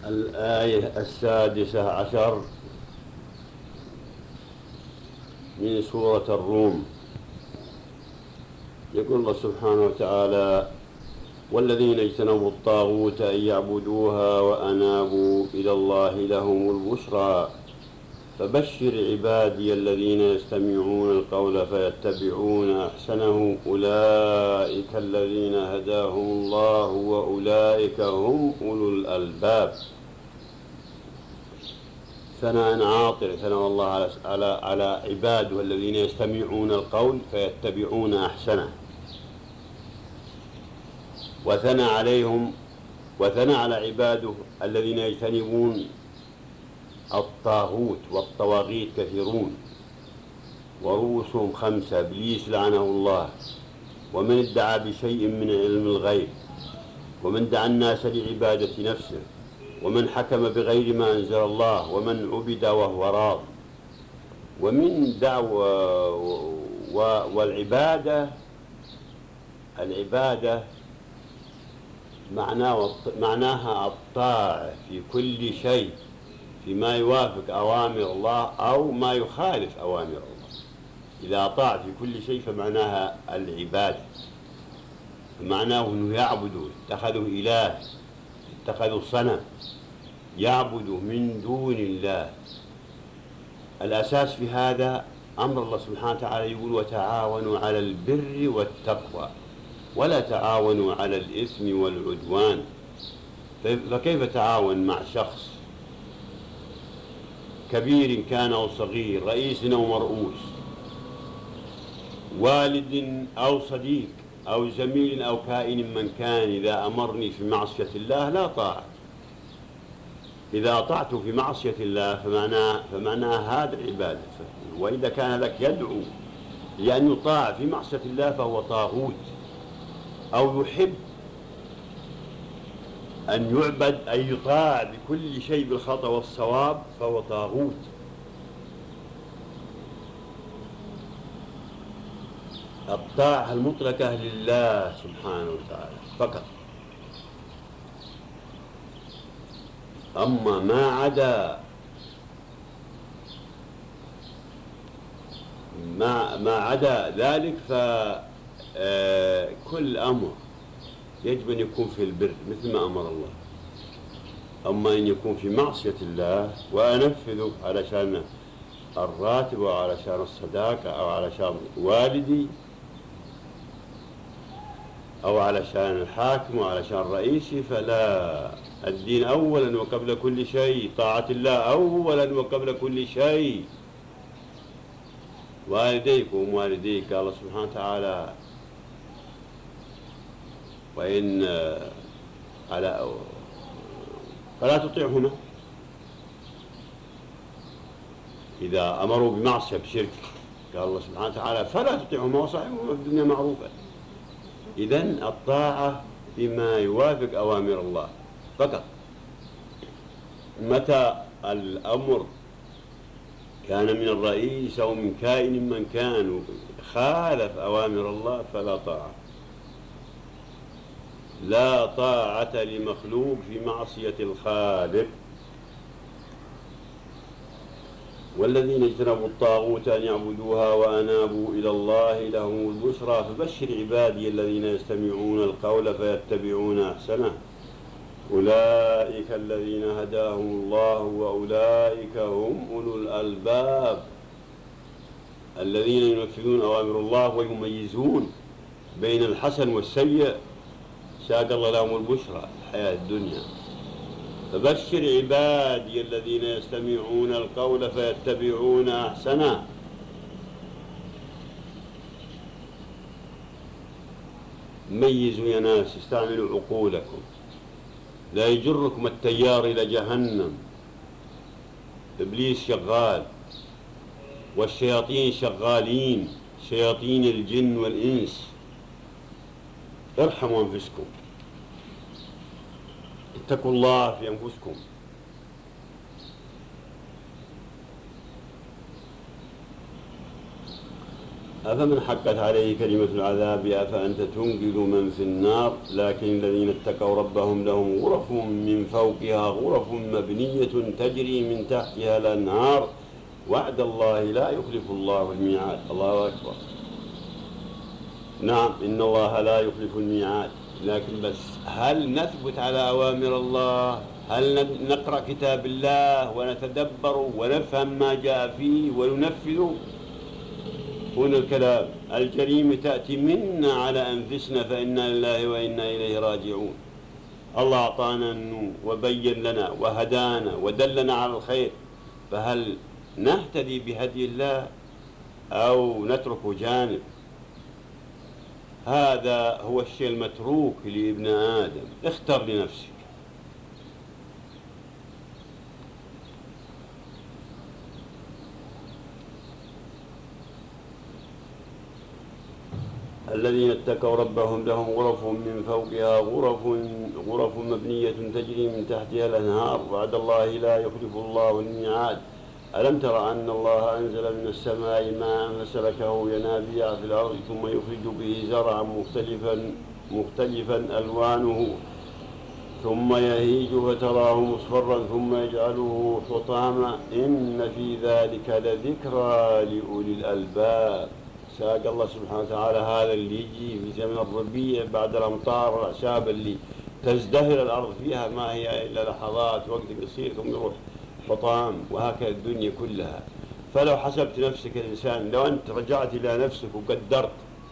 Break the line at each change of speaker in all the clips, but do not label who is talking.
الآية 16 من سورة الروم. يقول الله سبحانه وتعالى: والذين اجتنبوا الطاغوت أن يعبدوها وأنابوا إلى الله لهم البشرى فبشر عبادي الذين يستمعون القول فيتبعون أحسنه أولئك الذين هداهم الله وأولئك هم أولو الألباب. ثناء عاطر ثنى الله على عباده الذين يستمعون القول فيتبعون أحسنه، وثنى عليهم وثنى على عباده الذين يجتنبون الطاغوت والطواغيت كثيرون ورؤوسهم 5: إبليس لعنه الله، ومن ادعى بشيء من علم الغيب، ومن دعا الناس لعبادة نفسه، ومن حكم بغير ما أنزل الله، ومن عبد وهو راض. ومن دعوة والعبادة معناها الطاعة في كل شيء فيما يوافق أوامر الله أو ما يخالف أوامر الله. إذا أطاع في كل شيء فمعناها العبادة، فمعناه أنه يعبدوا، اتخذوا إله، اتخذوا صنم يعبدوا من دون الله. الأساس في هذا أمر الله سبحانه وتعالى، يقول: وتعاونوا على البر والتقوى ولا تعاونوا على الإثم والعدوان. فكيف تعاون مع شخص كبير كان أو صغير، رئيس أو مرؤوس، والد أو صديق أو زميل أو كائن من كان، إذا أمرني في معصية الله لا طاعة. إذا أطعت في معصية الله فمعناها هذا العبادة. وإذا كان لك يدعو لأن يطاع في معصية الله فهو طاغوت، أو يحب أن يعبد أن يطاع بكل شيء بالخطأ والصواب فهو طاغوت. الطاعة المطلقة لله سبحانه وتعالى فقط. أما ما عدا ذلك فكل أمر يجب أن يكون في البر مثل ما أمر الله. أما أن يكون في معصية الله وأنفذه علشان الراتب أو علشان الصداقة أو علشان والدي أو علشان الحاكم أو علشان رئيسي، فلا. الدين أولا وقبل كل شيء، طاعة الله أولا وقبل كل شيء. والديكم والديك، قال الله سبحانه وتعالى: وإن فلا تطيعهما إذا أمروا بمعصية بشرك. قال الله سبحانه وتعالى: فلا تطيعهما وصاحبهما في الدنيا معروفا. إذن الطاعة بما يوافق أوامر الله فقط. متى الأمر كان من الرئيس أو من كائن من كان خالف أوامر الله فلا طاعة. لا طاعة لمخلوق في معصية الخالق. والذين اجتنبوا الطاغوت أن يعبدوها وأنابوا إلى الله لهم البشرى فبشر عبادي الذين يستمعون القول فيتبعون أحسنه أولئك الذين هداهم الله وأولئك هم أولو الألباب الذين ينفذون أوامر الله ويميزون بين الحسن والسيء. ساق الله لهم البشرى الحياة الدنيا. فبشر عبادي الذين يستمعون القول فيتبعون أحسنه. ميزوا يا ناس، استعملوا عقولكم، لا يجركم التيار إلى جهنم. إبليس شغال والشياطين شغالين، شياطين الجن والإنس. ارحموا أنفسكم، اتقوا الله في أنفسكم. أفمن حقت عليه كلمة العذاب أفأنت تنقذ من في النار لكن الذين اتقوا ربهم لهم غرف من فوقها غرف مبنية تجري من تحتها الأنهار وعد الله لا يخلف الله الميعاد. الله أكبر. نعم إن الله لا يخلف الميعاد، لكن بس هل نثبت على أوامر الله؟ هل نقرأ كتاب الله ونتدبر ونفهم ما جاء فيه وننفذه؟ هنا الكلام. الجريمة تأتي منا على أنفسنا فإنا لله وإنا إليه راجعون. الله أعطانا النور وبين لنا وهدانا ودلنا على الخير، فهل نهتدي بهدي الله أو نترك جانب؟ هذا هو الشيء المتروك لابن آدم. اختر لنفسك. الذين اتقوا ربهم لهم غرف من فوقها غرف مبنية تجري من تحتها الأنهار وعد الله لا يخلف الله الميعاد. ألم تر أن الله أنزل من السماء ماء فسلكه ينابيع في الأرض ثم يخرج به زرعا مختلفا ألوانه ثم يهيج فتراه مصفرا ثم يجعله حطاما إن في ذلك لذكرى لأولي الألباب. ساق الله سبحانه وتعالى هذا اللي يجي في زمن الربيع بعد الأمطار والأعشاب اللي تزدهر الأرض فيها ما هي إلا لحظات وقت قصير ثم يروح حطام، وهكذا الدنيا كلها. فلو حسبت نفسك الإنسان، لو أنت رجعت إلى نفسك وقدرت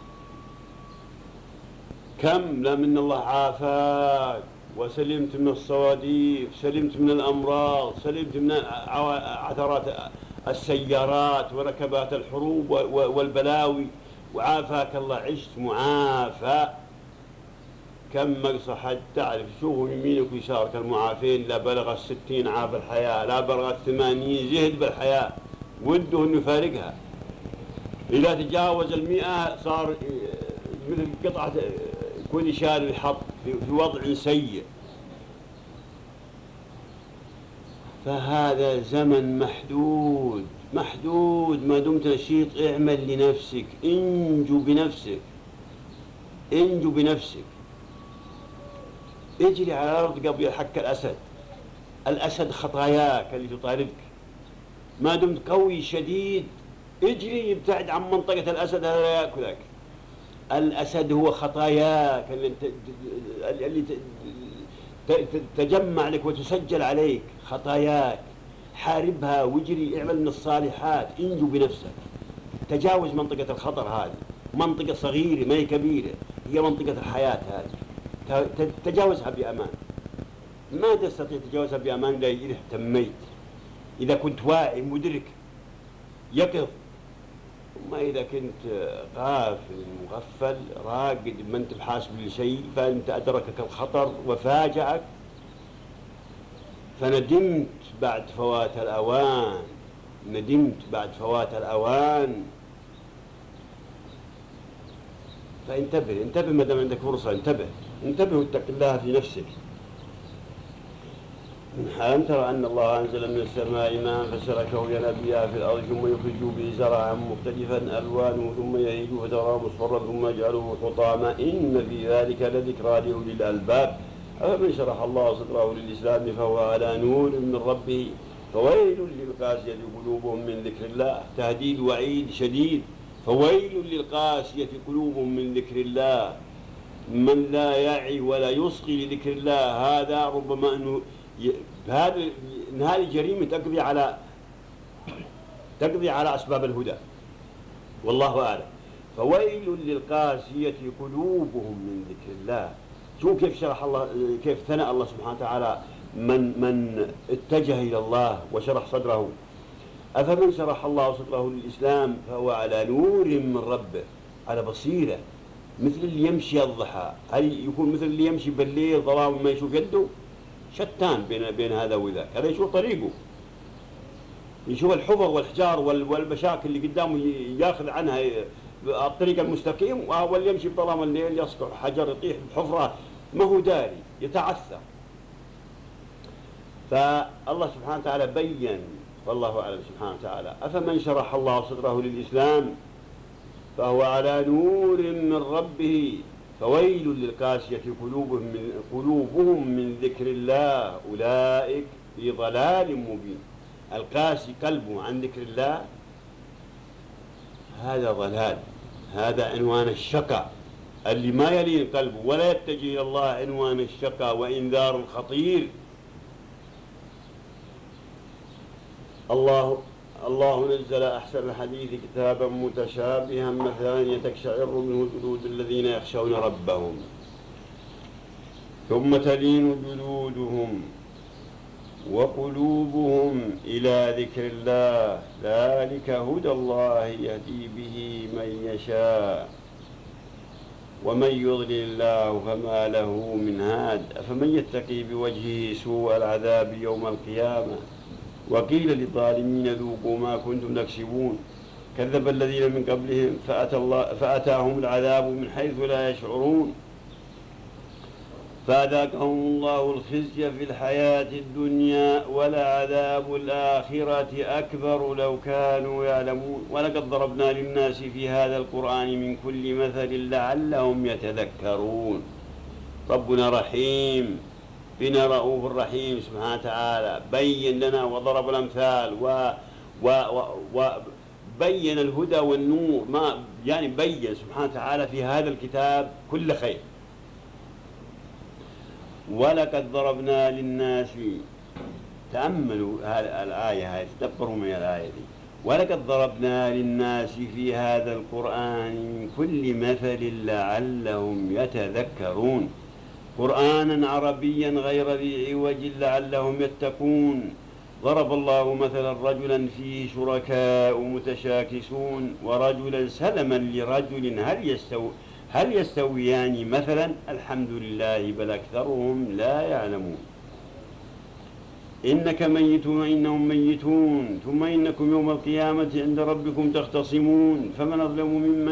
كم لا من الله عافاك وسلمت من الصواديق، سلمت من الأمراض، سلمت من عثرات السيارات وركبات الحروب والبلاوي، وعافاك الله، عشت معافى. كم مقصى حد تعرف شوفوا يمينك ويسارك المعافين، لا بلغ 60 عاف الحياة، لا بلغ 80 زهد بالحياة وده انه يفارقها. إذا تجاوز 100 صار مثل قطعة كل شال يحط في وضع سيء. فهذا زمن محدود. ما دمت نشيط اعمل لنفسك، انجو بنفسك. اجري على الأرض قبل يلحق الأسد خطاياك اللي تطاردك. ما دمت قوي شديد اجري ابتعد عن منطقة الأسد، هذا لا يأكلك. الأسد هو خطاياك اللي تجمع لك وتسجل عليك خطاياك. حاربها واجري، اعمل من الصالحات، انجو بنفسك. تجاوز منطقة الخطر هذه، منطقة صغيرة ما هي كبيرة، هي منطقة الحياة هذه. تجاوزها بأمان. ما تستطيع تجاوزها بأمان إلا إذا اهتميت، إذا كنت واعي مدرك يقظ. ما إذا كنت غافل مغفل راقد ما أنت بحاسب لشيء، فأنت أدركك الخطر وفاجأك فندمت بعد فوات الأوان. فانتبه ما دام عندك فرصة، انتبه واتق الله في نفسك. ألم تر أن الله أنزل من السماء ماء فسلكه ينابيع في الأرض ثم يخرج به زرعا مختلفا ألوانه ثم يهيج فتراه مصفرا ثم يجعله حطاما إن في ذلك لذكرى لأولي الألباب. أفمن شرح الله صدره للإسلام فهو على نور من ربه فويل للقاسية قلوبهم من ذكر الله. تهديد وعيد شديد. فويل للقاسية قلوبهم من ذكر الله. من لا يعي ولا يصغي لذكر الله هذا ربما أنه هذه جريمة تقضي على أسباب الهدى، والله أعلم. فويل للقاسية قلوبهم من ذكر الله. شوف كيف شرح الله، كيف ثنى الله سبحانه وتعالى من اتجه إلى الله وشرح صدره. أفمن شرح الله صدره للإسلام فهو على نور من ربه، على بصيرة. مثل اللي يمشي الضحى، هل يكون مثل اللي يمشي بالليل ظلام ما يشوف يده؟ شتان بين هذا وذاك. هذا يشوف طريقه، يشوف الحفر والحجار والمشاكل اللي قدامه ياخذ عنها الطريق المستقيم، واللي يمشي بظلام الليل يسقط حجر يطيح بحفرة ما هو داري يتعثر. فالله سبحانه وتعالى بين، والله أعلم سبحانه وتعالى. أفمن شرح الله صدره للإسلام فهو على نور من ربه. فويل للقاسية قلوبهم من ذكر الله أولئك في ضلال مبين. القاسي قلبه عن ذكر الله هذا ضلال، هذا عنوان الشقاء. اللي ما يلين قلبه ولا يتجه إلى الله عنوان الشقاء وإنذار خطير. الله نزل أحسن الحديث كتابا متشابها مثلا يتقشعر منه جلود الذين يخشون ربهم ثم تلين جلودهم وقلوبهم إلى ذكر الله ذلك هدى الله يهدي به من يشاء ومن يضلل الله فما له من هاد أفمن يتقي بوجهه سوء العذاب يوم القيامة وقيل للظالمين ذوقوا ما كنتم تكسبون كذب الذين من قبلهم فأتاهم العذاب من حيث لا يشعرون فأذاقهم الله الخزي في الحياة الدنيا ولعذاب الآخرة أكبر لو كانوا يعلمون ولقد ضربنا للناس في هذا القرآن من كل مثل لعلهم يتذكرون. ربنا رحيم بنا رؤوف رحيم سبحانه وتعالى، بين لنا وضرب الأمثال وبين الهدى والنور، ما يعني بين سبحانه وتعالى في هذا الكتاب كل خير. ولقد ضربنا للناس، تأملوا هذه الآية هذه، تدبروا من الآية دي. ولقد ضربنا للناس في هذا القرآن من كل مثل لعلهم يتذكرون قرآنا عربيا غير ذي عوج لعلهم يتقون. ضرب الله مثلا رجلا فيه شركاء متشاكسون ورجلا سلما لرجل هل يستويان مثلا الحمد لله بل أكثرهم لا يعلمون. إنك ميت وإنهم ميتون ثم إنكم يوم القيامة عند ربكم تختصمون فمن أظلم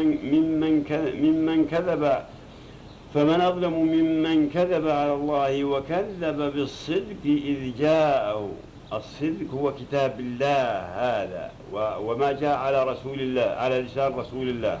ممن كذب على الله وكذب بالصدق إذ جاءه. الصدق هو كتاب الله هذا وما جاء على رسول الله على لسان رسول الله.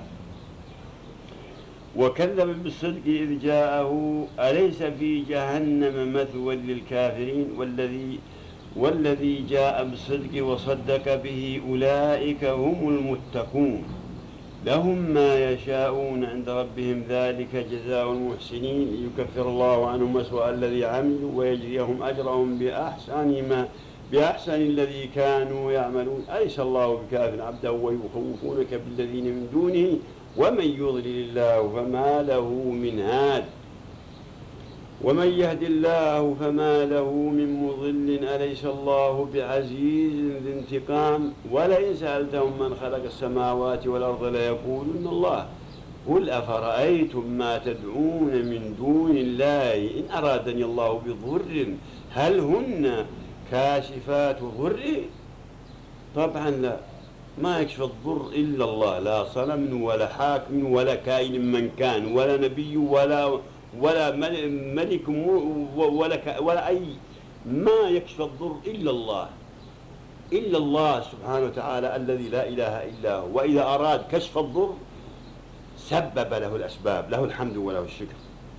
وكذب بالصدق إذ جاءه أليس في جهنم مثوى للكافرين والذي جاء بالصدق وصدق به أولئك هم المتقون لهم ما يشاءون عند ربهم ذلك جزاء المحسنين يكفر الله عنهم أسوأ الذي عملوا ويجزيهم أجرهم بأحسن الذي كانوا يعملون. أليس الله بكاف عبده ويخوفونك بالذين من دونه ومن يضلل الله فما له من هاد ومن يهد الله فما له من مضل أليس الله بعزيز ذي انتقام. ولئن سألتهم من خلق السماوات والأرض ليقولن الله قل أفرأيتم ما تدعون من دون الله إن أرادني الله بضر هل هن كاشفات ضره؟ طبعا لا، ما يكشف الضر إلا الله، لا صنم ولا حاكم ولا كائن من كان ولا نبي ولا ملك ولا أي، ما يكشف الضر إلا الله سبحانه وتعالى الذي لا إله إلا هو. وإذا أراد كشف الضر سبب له الأسباب، له الحمد وله الشكر،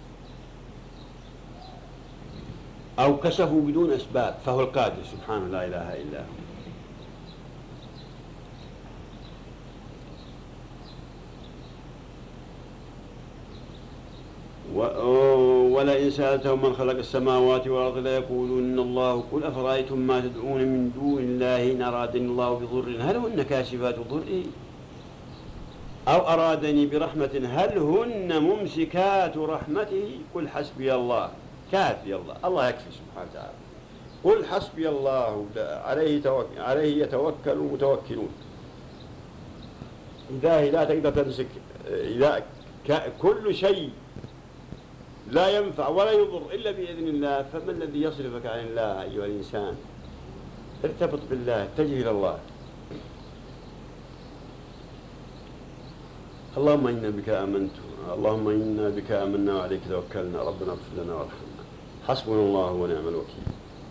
أو كشفوا بدون أسباب فهو القادر سبحانه لا إله إلا هو. ولئن سألتهم من خلق السماوات والأرض ليقولن الله قل أفرأيتم ما تدعون من دون الله إن أرادني الله بضر هل هن كاشفات ضره أو أرادني برحمة هل هن ممسكات رحمته قل حسبي الله كافي الله يكفي سبحانه وتعالى. قل حسبي الله عليه يتوكل المتوكلون. إذا لا تقدر تمسك إذا كل شيء لا ينفع ولا يضر إلا بإذن الله فما الذي يصرفك عن الله أيها الإنسان؟ ارتبط بالله، اتجه إلى الله. اللهم إنا بك آمنا وعليك توكلنا ربنا اغفر لنا وارحمنا حسبنا الله ونعم الوكيل.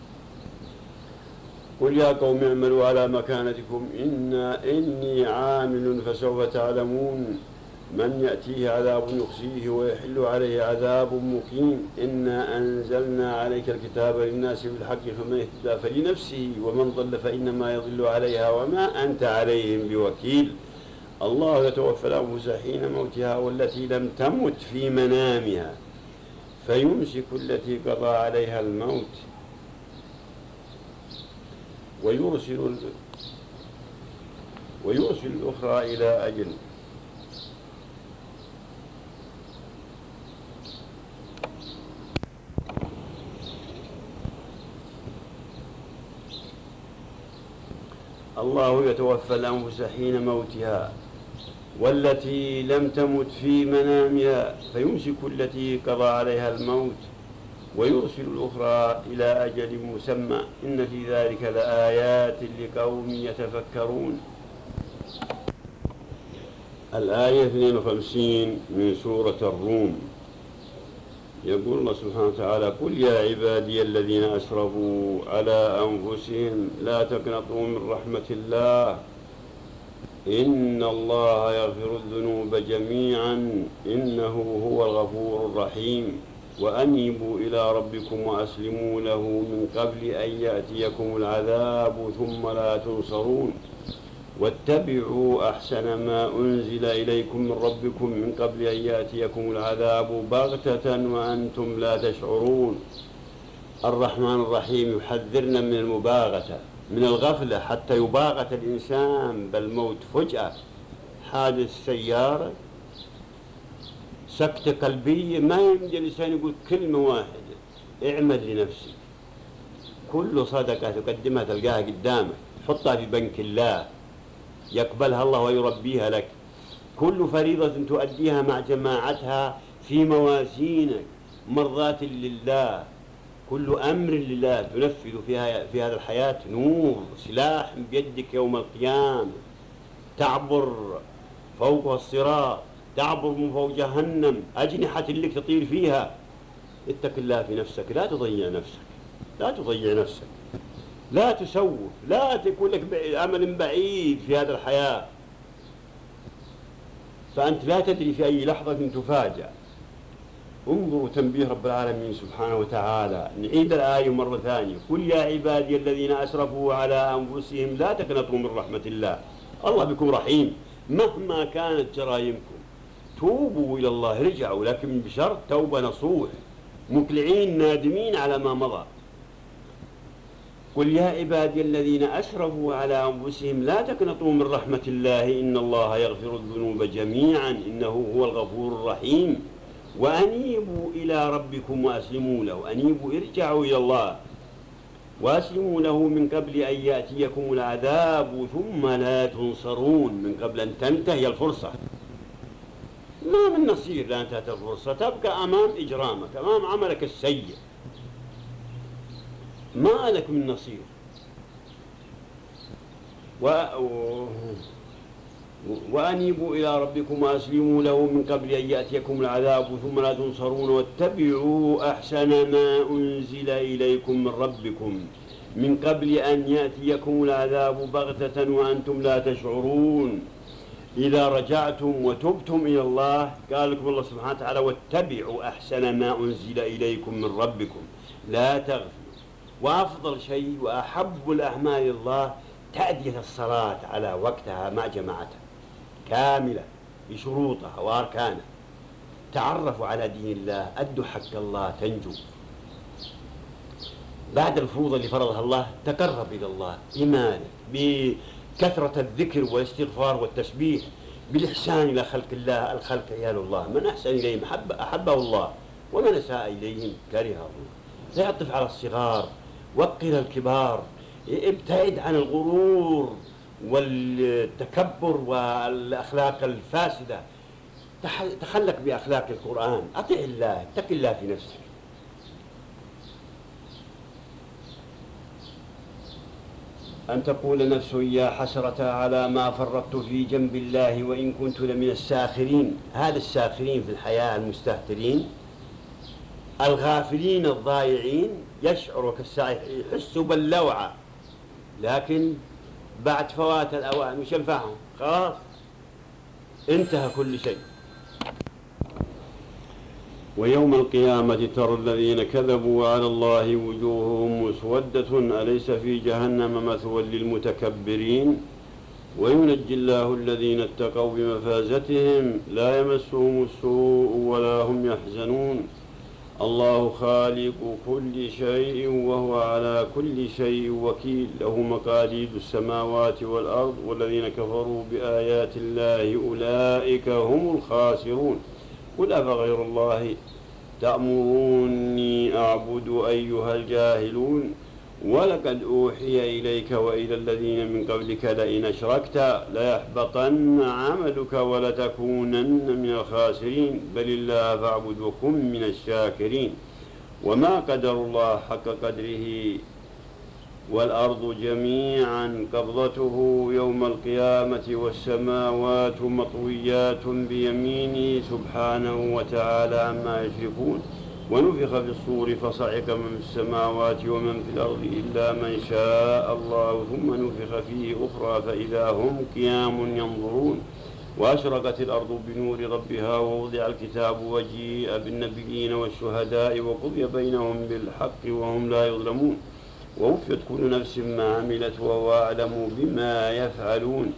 قل يا قوم اعملوا على مكانتكم إني عامل فسوف تعلمون من يأتيه عذاب يخزيه ويحل عليه عذاب مقيم. إنا أنزلنا عليك الكتاب للناس بالحق فمن اهتدى فلنفسه ومن ضل فإنما يضل عليها وما أنت عليهم بوكيل. الله يتوفى الأنفس حين موتها والتي لم تمت في منامها فيمسك التي قضى عليها الموت ويرسل الأخرى إلى أجل. الله يتوفى الأنفس حين موتها والتي لم تمت في منامها فيمسك التي قضى عليها الموت ويرسل الأخرى إلى أجل مسمى إن في ذلك لآيات لقوم يتفكرون. الآية 52 من سورة الروم. يقول الله سبحانه وتعالى: قل يا عبادي الذين أسرفوا على أنفسهم لا تقنطوا من رحمة الله إن الله يغفر الذنوب جميعا إنه هو الغفور الرحيم وأنيبوا إلى ربكم وأسلموا له من قبل أن يأتيكم العذاب ثم لا تنصرون واتبعوا أحسن ما أنزل إليكم من ربكم من قبل أن يأتيكم العذاب بغتة وأنتم لا تشعرون. الرحمن الرحيم يحذرنا من المباغتة، من الغفلة حتى يباغت الإنسان بالموت فجأة. حادث سيارة، سكتة قلبية، ما يمدي الإنسان يقول كلمة واحدة: اعمل لنفسك. كل صدقة تقدمها تلقاها قدامك، حطها في بنك الله يقبلها الله ويربيها لك. كل فريضة تؤديها مع جماعتها في موازينك مرضاة لله. كل أمر لله تنفذ في هذا الحياة نور، سلاح بيدك يوم القيامة. تعبر فوق الصراط، تعبر من فوق جهنم، أجنحة لك تطير فيها. اتق الله في نفسك، لا تضيع نفسك، لا تضيع نفسك، لا تسوف، لا تكون لك أمل بعيد في هذا الحياة، فأنت لا تدري في أي لحظة تفاجأ. انظروا تنبيه رب العالمين سبحانه وتعالى. نعيد الآية مرة ثانية: قل يا عبادي الذين أسرفوا على أنفسهم لا تقنطوا من رحمة الله. الله بكم رحيم مهما كانت جرائمكم. توبوا إلى الله، رجعوا، لكن بشرط توبة نصوح، مقلعين نادمين على ما مضى. قل يا عبادي الذين أسرفوا على أنفسهم لا تقنطوا من رحمة الله إن الله يغفر الذنوب جميعا إنه هو الغفور الرحيم وأنيبوا إلى ربكم وأسلموا له. أنيبوا، ارجعوا إلى الله وأسلموا له من قبل أن يأتيكم العذاب ثم لا تنصرون. من قبل أن تنتهي الفرصة، ما من نصير لا انتهت الفرصة، تبقى أمام إجرامك، أمام عملك السيء، ما لك من نصير. وأنيبوا إلى ربكم وأسلموا له من قبل أن يأتيكم العذاب ثم لا تنصرون واتبعوا أحسن ما أنزل إليكم من ربكم من قبل أن يأتيكم العذاب بغتة وأنتم لا تشعرون. إذا رجعتم وتبتم إلى الله، قال لكم الله سبحانه وتعالى: واتبعوا أحسن ما أنزل إليكم من ربكم لا تغفلوا. وأفضل شيء وأحب الأعمال الله تأدية الصلاة على وقتها مع جماعتها كاملة بشروطها وأركانها. تعرفوا على دين الله، أدوا حق الله تنجو. بعد الفروض اللي فرضها الله تقرب إلى الله إيمانك بكثرة الذكر والاستغفار والتسبيح، بالإحسان إلى خلق الله. الخلق عيال الله، من أحسن إليهم أحبه الله ومن أساء إليهم كرهه الله. تعطف على الصغار، وقر الكبار، ابتعد عن الغرور والتكبر والأخلاق الفاسدة، تخلق بأخلاق القرآن. أطع الله، اتق الله في نفسك. أن تقول نفس يا حسرة على ما فرطت في جنب الله وإن كنت لمن الساخرين. هذا الساخرين في الحياة المستهترين الغافلين الضائعين، يشعروا كالسائح، يحسوا باللوعة، لكن بعد فوات الأوان وش ينفعهم؟ خلاص انتهى كل شيء. ويوم القيامة ترى الذين كذبوا على الله وجوههم مسودة أليس في جهنم مثوى للمتكبرين وينجي الله الذين اتقوا بمفازتهم لا يمسهم السوء ولا هم يحزنون الله خالق كل شيء وهو على كل شيء وكيل له مقاليد السماوات والأرض والذين كفروا بآيات الله أولئك هم الخاسرون قل أفغير الله تأمروني أعبد أيها الجاهلون ولقد أوحي إليك وإلى الذين من قبلك لئن أشركت ليحبطن عملك ولتكونن من الخاسرين بل الله فاعبد وكن من الشاكرين وما قدر الله حق قدره والأرض جميعا قبضته يوم القيامة والسماوات مطويات بيمينه سبحانه وتعالى عما يشركون ونفخ في الصور فصعق من في السماوات ومن في الأرض إلا من شاء الله ثم نفخ فيه أخرى فإذا هم قيام ينظرون وأشرقت الأرض بنور ربها ووضع الكتاب وجيء بالنبيين والشهداء وقضي بينهم بالحق وهم لا يظلمون ووفيت كل نفس ما عملت وهو أعلم بما يفعلون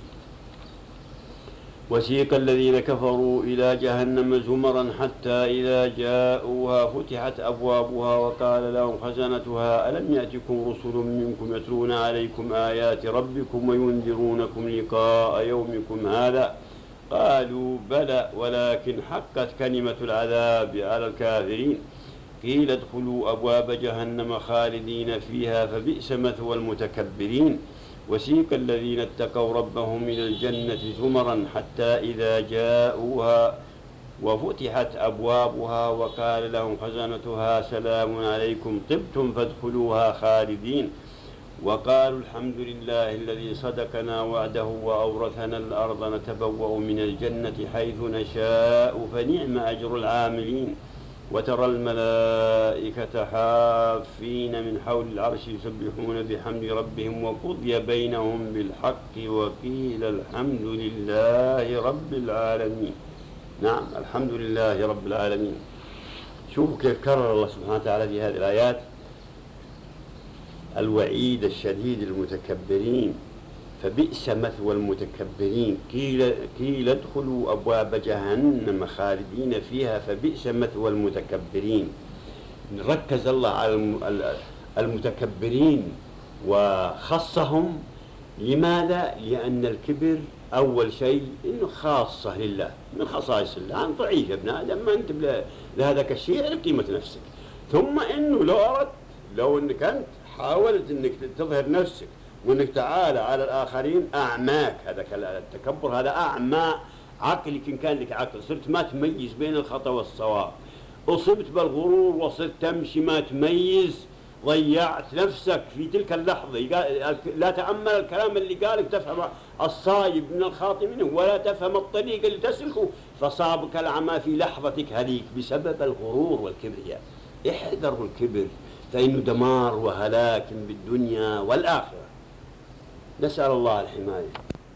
وسيق الذين كفروا إلى جهنم زمرا حتى إذا جاءوها فتحت أبوابها وقال لهم خزنتها ألم يأتكم رسل منكم يتلون عليكم آيات ربكم وينذرونكم لقاء يومكم هذا قالوا بلى ولكن حقت كلمة العذاب على الكافرين قيل ادخلوا أبواب جهنم خالدين فيها فبئس مثوى المتكبرين وسيق الذين اتقوا ربهم إلى الجنة زمرا حتى إذا جاءوها وفتحت أبوابها وقال لهم خزنتها سلام عليكم طبتم فادخلوها خالدين وقالوا الحمد لله الذي صدقنا وعده وأورثنا الأرض نتبوأ من الجنة حيث نشاء فنعم أجر العاملين وترى الملائكة حافين من حول العرش يسبحون بحمد ربهم وقضي بينهم بالحق وقيل الحمد لله رب العالمين. نعم الحمد لله رب العالمين. شوفوا كيف كرر الله سبحانه وتعالى في هذه الآيات الوعيد الشديد للمتكبرين فبئس مثوى المتكبرين قيل ادخلوا أبواب جهنم خالدين فيها فبئس مثوى المتكبرين. ركز الله على المتكبرين وخصهم. لماذا؟ لأن الكبر أول شيء إنه خاصة لله من خصائص الله. أنت ضعيف يا ابن آدم ما أنت لهذاك الشيء على قيمة نفسك. ثم إنه لو أنك أنت حاولت أنك تظهر نفسك وأنك تعالى على الآخرين أعماك. هذا التكبر هذا أعمى عقلك. إن كان لك عقل صرت ما تميز بين الخطأ والصواب. أصبت بالغرور وصرت تمشي ما تميز. ضيعت نفسك في تلك اللحظة. لا تأمل الكلام اللي قالك تفهم الصايب من الخاطئ منه ولا تفهم الطريق اللي تسلكه فصابك العمى في لحظتك هذيك بسبب الغرور والكبرياء. احذروا الكبر فإنه دمار وهلاك بالدنيا والآخرة. نسأل الله الحماية.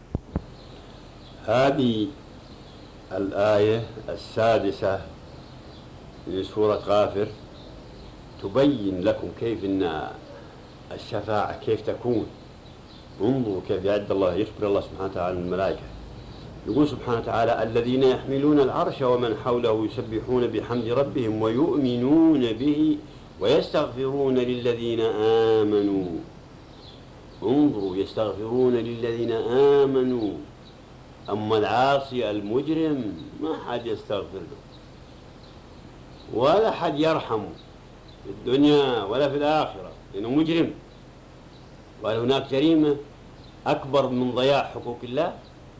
هذه الآية السادسة لسورة غافر تبين لكم كيف إن الشفاعة كيف تكون. انظروا كيف يعد الله يخبر الله سبحانه وتعالى الملائكة. يقول سبحانه وتعالى الذين يحملون العرش ومن حوله يسبحون بحمد ربهم ويؤمنون به ويستغفرون للذين آمنوا. انظروا يستغفرون للذين آمنوا. أما العاصي المجرم ما حد يستغفر له ولا حد يرحمه في الدنيا ولا في الآخرة لأنه مجرم. وهل هناك جريمة أكبر من ضياع حقوق الله؟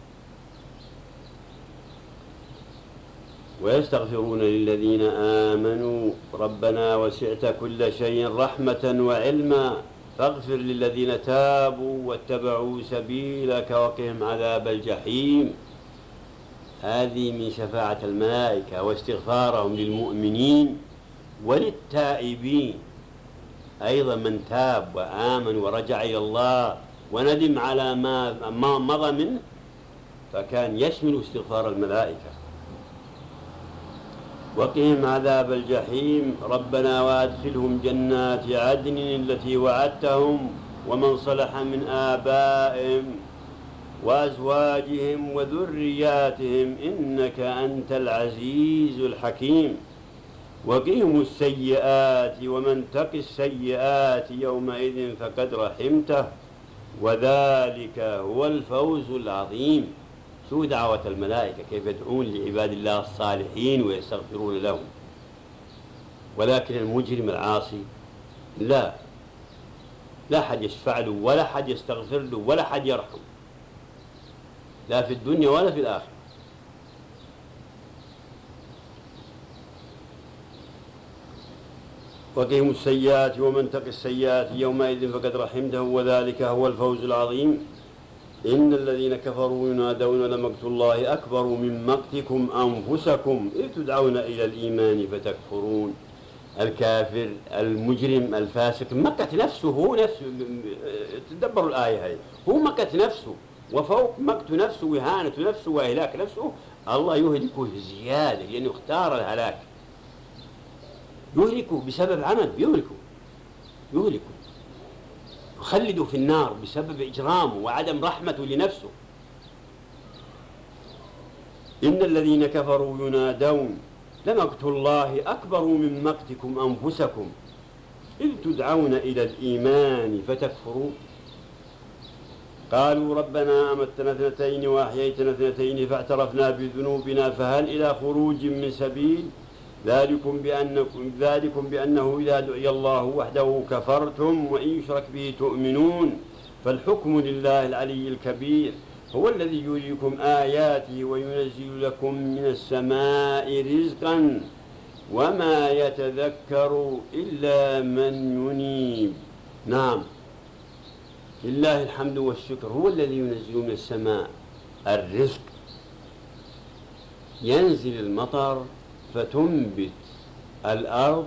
ويستغفرون للذين آمنوا ربنا وسعت كل شيء رحمة وعلما فاغفر للذين تابوا واتبعوا سبيلك وقهم عذاب الجحيم. هذه من شفاعة الملائكة واستغفارهم للمؤمنين وللتائبين أيضا من تاب وآمن ورجع إلى الله وندم على ما مضى منه فكان يشمل استغفار الملائكة. وقهم عذاب الجحيم ربنا وأدخلهم جنات عدن التي وعدتهم ومن صلح من آبائهم وأزواجهم وذرياتهم إنك أنت العزيز الحكيم وقهم السيئات ومن تق السيئات يومئذ فقد رحمته وذلك هو الفوز العظيم. شو دعوة الملائكة كيف يدعون لعباد الله الصالحين ويستغفرون لهم، ولكن المجرم العاصي لا حد يشفع له ولا حد يستغفر له ولا حد يرحم، لا في الدنيا ولا في الآخرة. وقهم السيئات ومن تق السيئات يومئذ فقد رحمته وذلك هو الفوز العظيم. إن الذين كفروا ينادون لمقت الله أكبر من مقتكم أنفسكم إذ تدعون إلى الإيمان فتكفرون. الكافر المجرم الفاسق مقت نفسه، هو نفسه. تدبروا الآية هذه، هو مقت نفسه، وفوق مقت نفسه وإهانة نفسه وإهلاك نفسه الله يهلكه زيادة لأنه اختار الهلاك، يهلكه بسبب عمل، يهلكه يخلده في النار بسبب إجرامه وعدم رحمته لنفسه. إن الذين كفروا ينادون لمقت الله أكبر من مقتكم أنفسكم إذ تدعون إلى الإيمان فتكفرون. قالوا ربنا أمتنا اثنتين وأحييتنا اثنتين فاعترفنا بذنوبنا فهل إلى خروج من سبيل ذلكم بأنه إذا دعي الله وحده كفرتم وإن يشرك به تؤمنون فالحكم لله العلي الكبير هو الذي يريكم آياته وينزل لكم من السماء رزقا وما يتذكر إلا من ينيب. نعم، لله الحمد والشكر، هو الذي ينزل من السماء الرزق، ينزل المطر فتنبت الأرض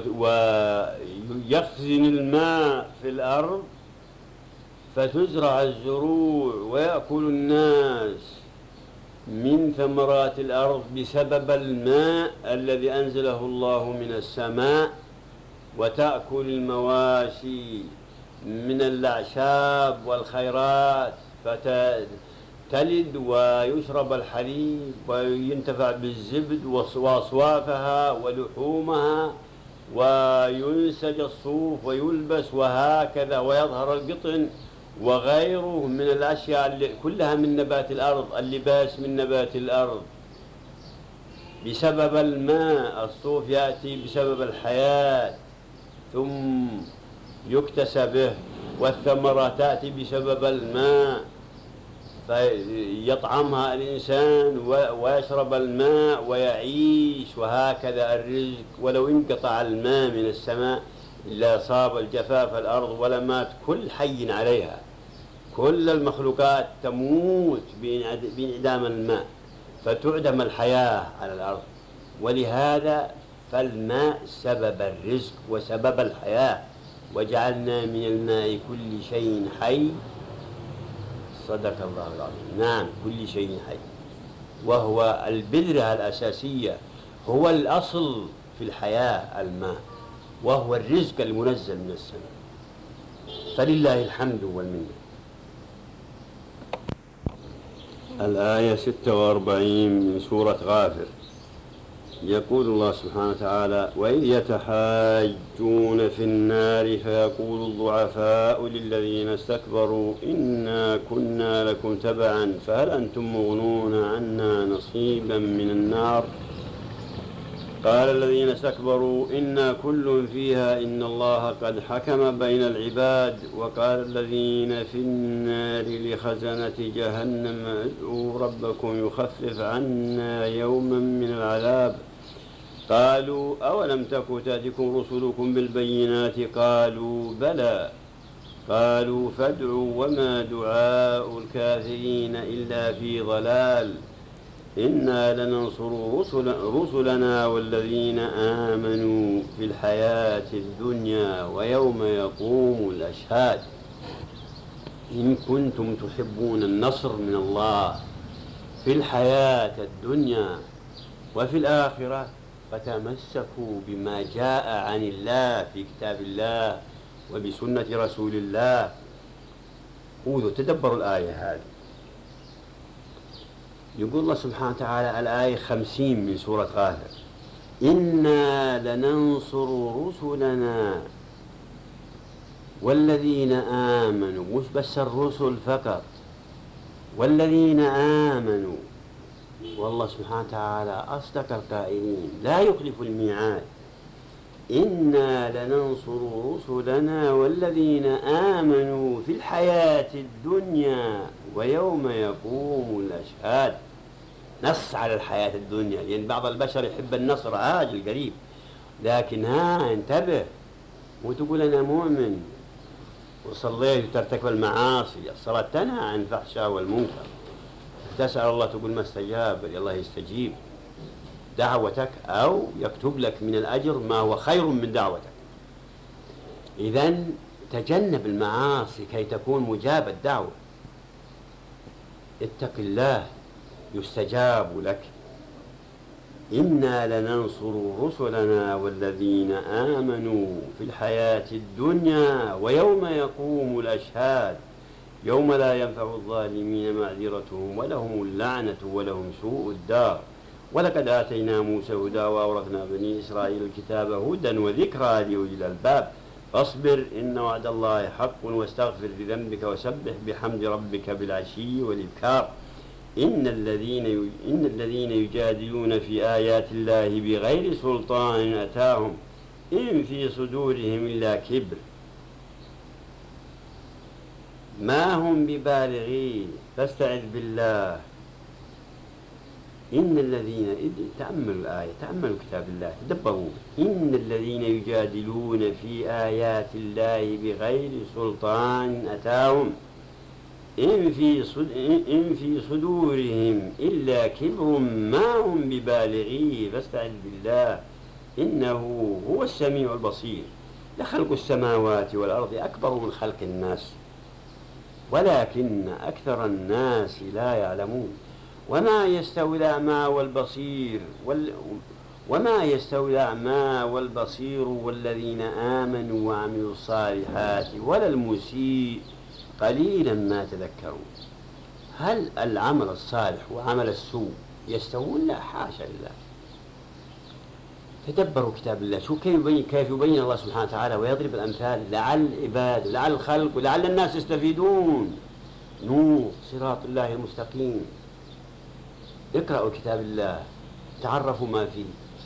ويخزن الماء في الأرض فتزرع الزروع ويأكل الناس من ثمرات الأرض بسبب الماء الذي أنزله الله من السماء، وتأكل المواشي من الأعشاب والخيرات فتلد ويشرب الحليب وينتفع بالزبد وأصوافها ولحومها وينسج الصوف ويلبس وهكذا، ويظهر القطن وغيره من الأشياء كلها من نبات الأرض، اللباس من نبات الأرض بسبب الماء. الصوف يأتي بسبب الحياة ثم يكتسبه، والثمرة تأتي بسبب الماء فيطعمها الإنسان ويشرب الماء ويعيش، وهكذا الرزق. ولو انقطع الماء من السماء لصاب الجفاف الأرض ولمات كل حي عليها، كل المخلوقات تموت بانعدام الماء فتعدم الحياة على الأرض. ولهذا فالماء سبب الرزق وسبب الحياة، وجعلنا من الماء كل شيء حي. صدق الله العظيم. نعم، كل شيء حي، وهو البذرة الأساسية، هو الأصل في الحياة الماء، وهو الرزق المنزل من السماء، فلله الحمد والمنة. الآية 46 من سورة غافر. يقول الله سبحانه وتعالى: وإذ يتحاجون في النار فيقول الضعفاء للذين استكبروا إنا كنا لكم تبعا فهل أنتم مغنون عنا نصيبا من النار. قال الذين استكبروا إنا كل فيها إن الله قد حكم بين العباد. وقال الذين في النار لخزنة جهنم ادعوا ربكم يخفف عنا يوما من العذاب. قالوا أولم تك تأتكم رسلكم بالبينات قالوا بلى. قالوا فادعوا وما دعاء الكافرين إلا في ضلال. إنا لننصر رسلنا والذين آمنوا في الحياة الدنيا ويوم يقوم الأشهاد. إن كنتم تحبون النصر من الله في الحياة الدنيا وفي الآخرة فتمسكوا بما جاء عن الله في كتاب الله وبسنة رسول الله. خذوا تدبروا الآية هذه. يقول الله سبحانه وتعالى الآية 50 من سورة غافر: إنا لننصر رسلنا والذين آمنوا، مش بس الرسل فقط، والذين آمنوا. والله سبحانه وتعالى أصدق القائلين لا يخلف الميعاد. إنا لننصر رسلنا والذين آمنوا في الحياة الدنيا ويوم يقوم الأشهاد. نص على الحياة الدنيا، لأن بعض البشر يحب النصر عاجل قريب، لكن انتبه، مو تقول أنا مؤمن وصليت وترتكب المعاصي. الصلاة تنهى عن الفحشاء والمنكر، تسأل الله تقول ما استجاب، الله يستجيب دعوتك أو يكتب لك من الأجر ما هو خير من دعوتك. إذن تجنب المعاصي كي تكون مجاب الدعوة. اتق الله يستجاب لك. إنا لننصر رسلنا والذين آمنوا في الحياة الدنيا ويوم يقوم الأشهاد يوم لا ينفع الظالمين معذرتهم ولهم اللعنة ولهم سوء الدار. ولقد آتينا موسى هدى وأورثنا بني إسرائيل الكتاب هدى وذكرى لأولي الألباب. فاصبر إن وعد الله حق واستغفر لذنبك وسبح بحمد ربك بالعشي والإبكار. إن الذين يجادلون في آيات الله بغير سلطان أتاهم إن في صدورهم إلا كبر ما هم ببالغين فاستعذ بالله. إن الذين تأملوا الآية، تأملوا كتاب الله، تدبروا. إن الذين يجادلون في آيات الله بغير سلطان أتاهم إن في صدورهم إلا كبر ما هم ببالغيه فاستعذ بالله إنه هو السميع البصير. لخلق السماوات والأرض أكبر من خلق الناس ولكن أكثر الناس لا يعلمون. وما يستوي الأعمى والبصير والذين آمنوا وعملوا الصالحات ولا المسيء قليلا ما تذكرون. هل العمل الصالح وعمل السوء يستوون؟ لا، حاشا لله. تدبروا كتاب الله، شو كيف يبين الله سبحانه وتعالى ويضرب الأمثال لعل العباد ولعل الخلق ولعل الناس يستفيدون. نور صراط الله المستقيم. اقرأوا كتاب الله، تعرفوا ما فيه.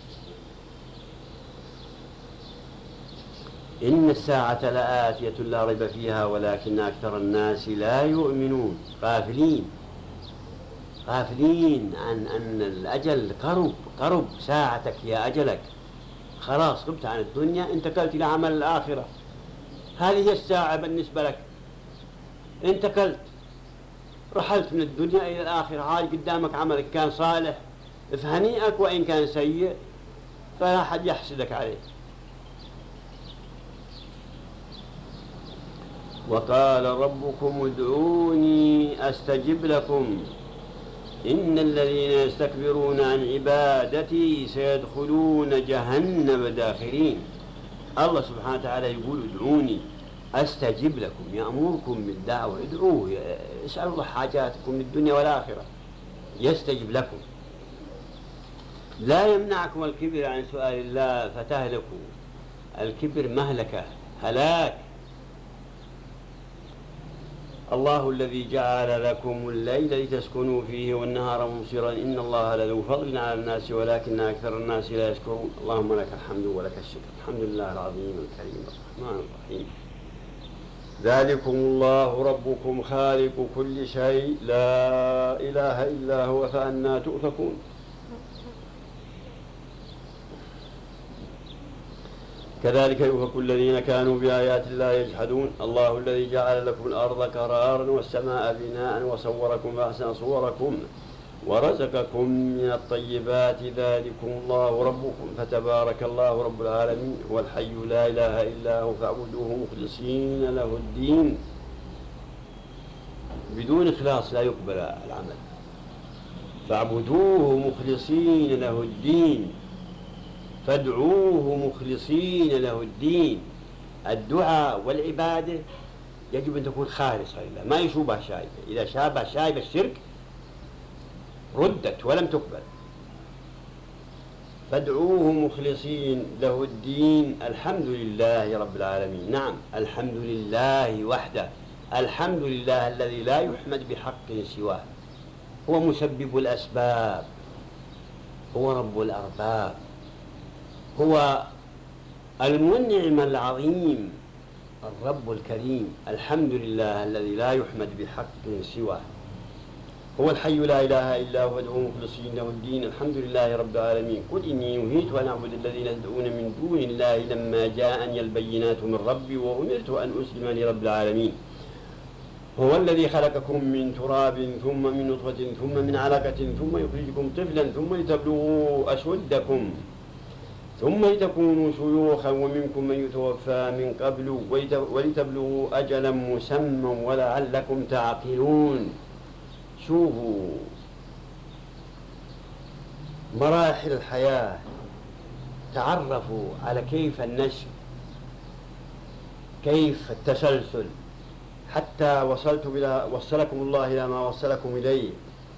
إن الساعة لآتية لا ريب فيها ولكن أكثر الناس لا يؤمنون. غافلين عن أن الأجل قرب ساعتك يا أجلك. خلاص غبت عن الدنيا، انتقلت إلى عمل الآخرة. هذه هي الساعة بالنسبة لك. انتقلت، رحلت من الدنيا إلى الآخرة. عاد قدامك عملك كان صالح فهنيئك، وإن كان سيء فلا أحد يحسدك عليه. وقال ربكم ادعوني أستجب لكم إن الذين يستكبرون عن عبادتي سيدخلون جهنم داخرين. الله سبحانه وتعالى يقول ادعوني أستجب لكم، يأمركم بالدعوة، ادعوه، اسألوا الله حاجاتكم من الدنيا والآخرة يستجب لكم. لا يمنعكم الكبر عن سؤال الله فتهلكوا. الكبر مهلكة، هلاك. الله الذي جعل لكم الليل لتسكنوا فيه والنهار مبصرا إن الله لذو فضل على الناس ولكن أكثر الناس لا يشكرون. اللهم لك الحمد ولك الشكر. الحمد لله العظيم الكريم الرحمن الرحيم. ذلكم الله ربكم خالق كل شيء لا إله إلا هو فأنى تؤفكون. كذلك يؤفك الذين كانوا بآيات الله يجحدون. الله الذي جعل لكم الأرض قرارا والسماء بناء وصوركم فأحسن صوركم ورزقكم من الطيبات. ذلكم الله ربكم فتبارك الله رب العالمين هو الحي لا إله إلا هو فاعبدوه مخلصين له الدين. بدون إخلاص لا يقبل العمل. فاعبدوه مخلصين له الدين. فادعوه مخلصين له الدين. الدعاء والعبادة يجب أن تكون خالصة لله، ما يشوبها شايبة. إذا شابه شايبة الشرك ردت ولم تقبل. فادعوه مخلصين له الدين الحمد لله رب العالمين. نعم، الحمد لله وحده، الحمد لله الذي لا يحمد بحق سواه، هو مسبب الأسباب، هو رب الأرباب، هو المنعم العظيم، الرب الكريم. الحمد لله الذي لا يحمد بحق سواه، هو الحي لا إله إلا هو، ادعوه مخلصين له الدين الحمد لله رب العالمين. قل إني نهيت أن أعبد الذين يدعون من دون الله لما جاءني البينات من ربي وأمرت أن أسلم لرب العالمين. هو الذي خلقكم من تراب ثم من نطفة ثم من علقة ثم يخرجكم طفلا ثم لتبلغوا أشدكم ثم لتكونوا شيوخا ومنكم من يتوفى من قبل ولتبلغوا أجلا مسمى ولعلكم تعقلون. شوفوا مراحل الحياة، تعرفوا على كيف النشء، كيف التسلسل، حتى وصلكم الله إلى ما وصلكم إليه.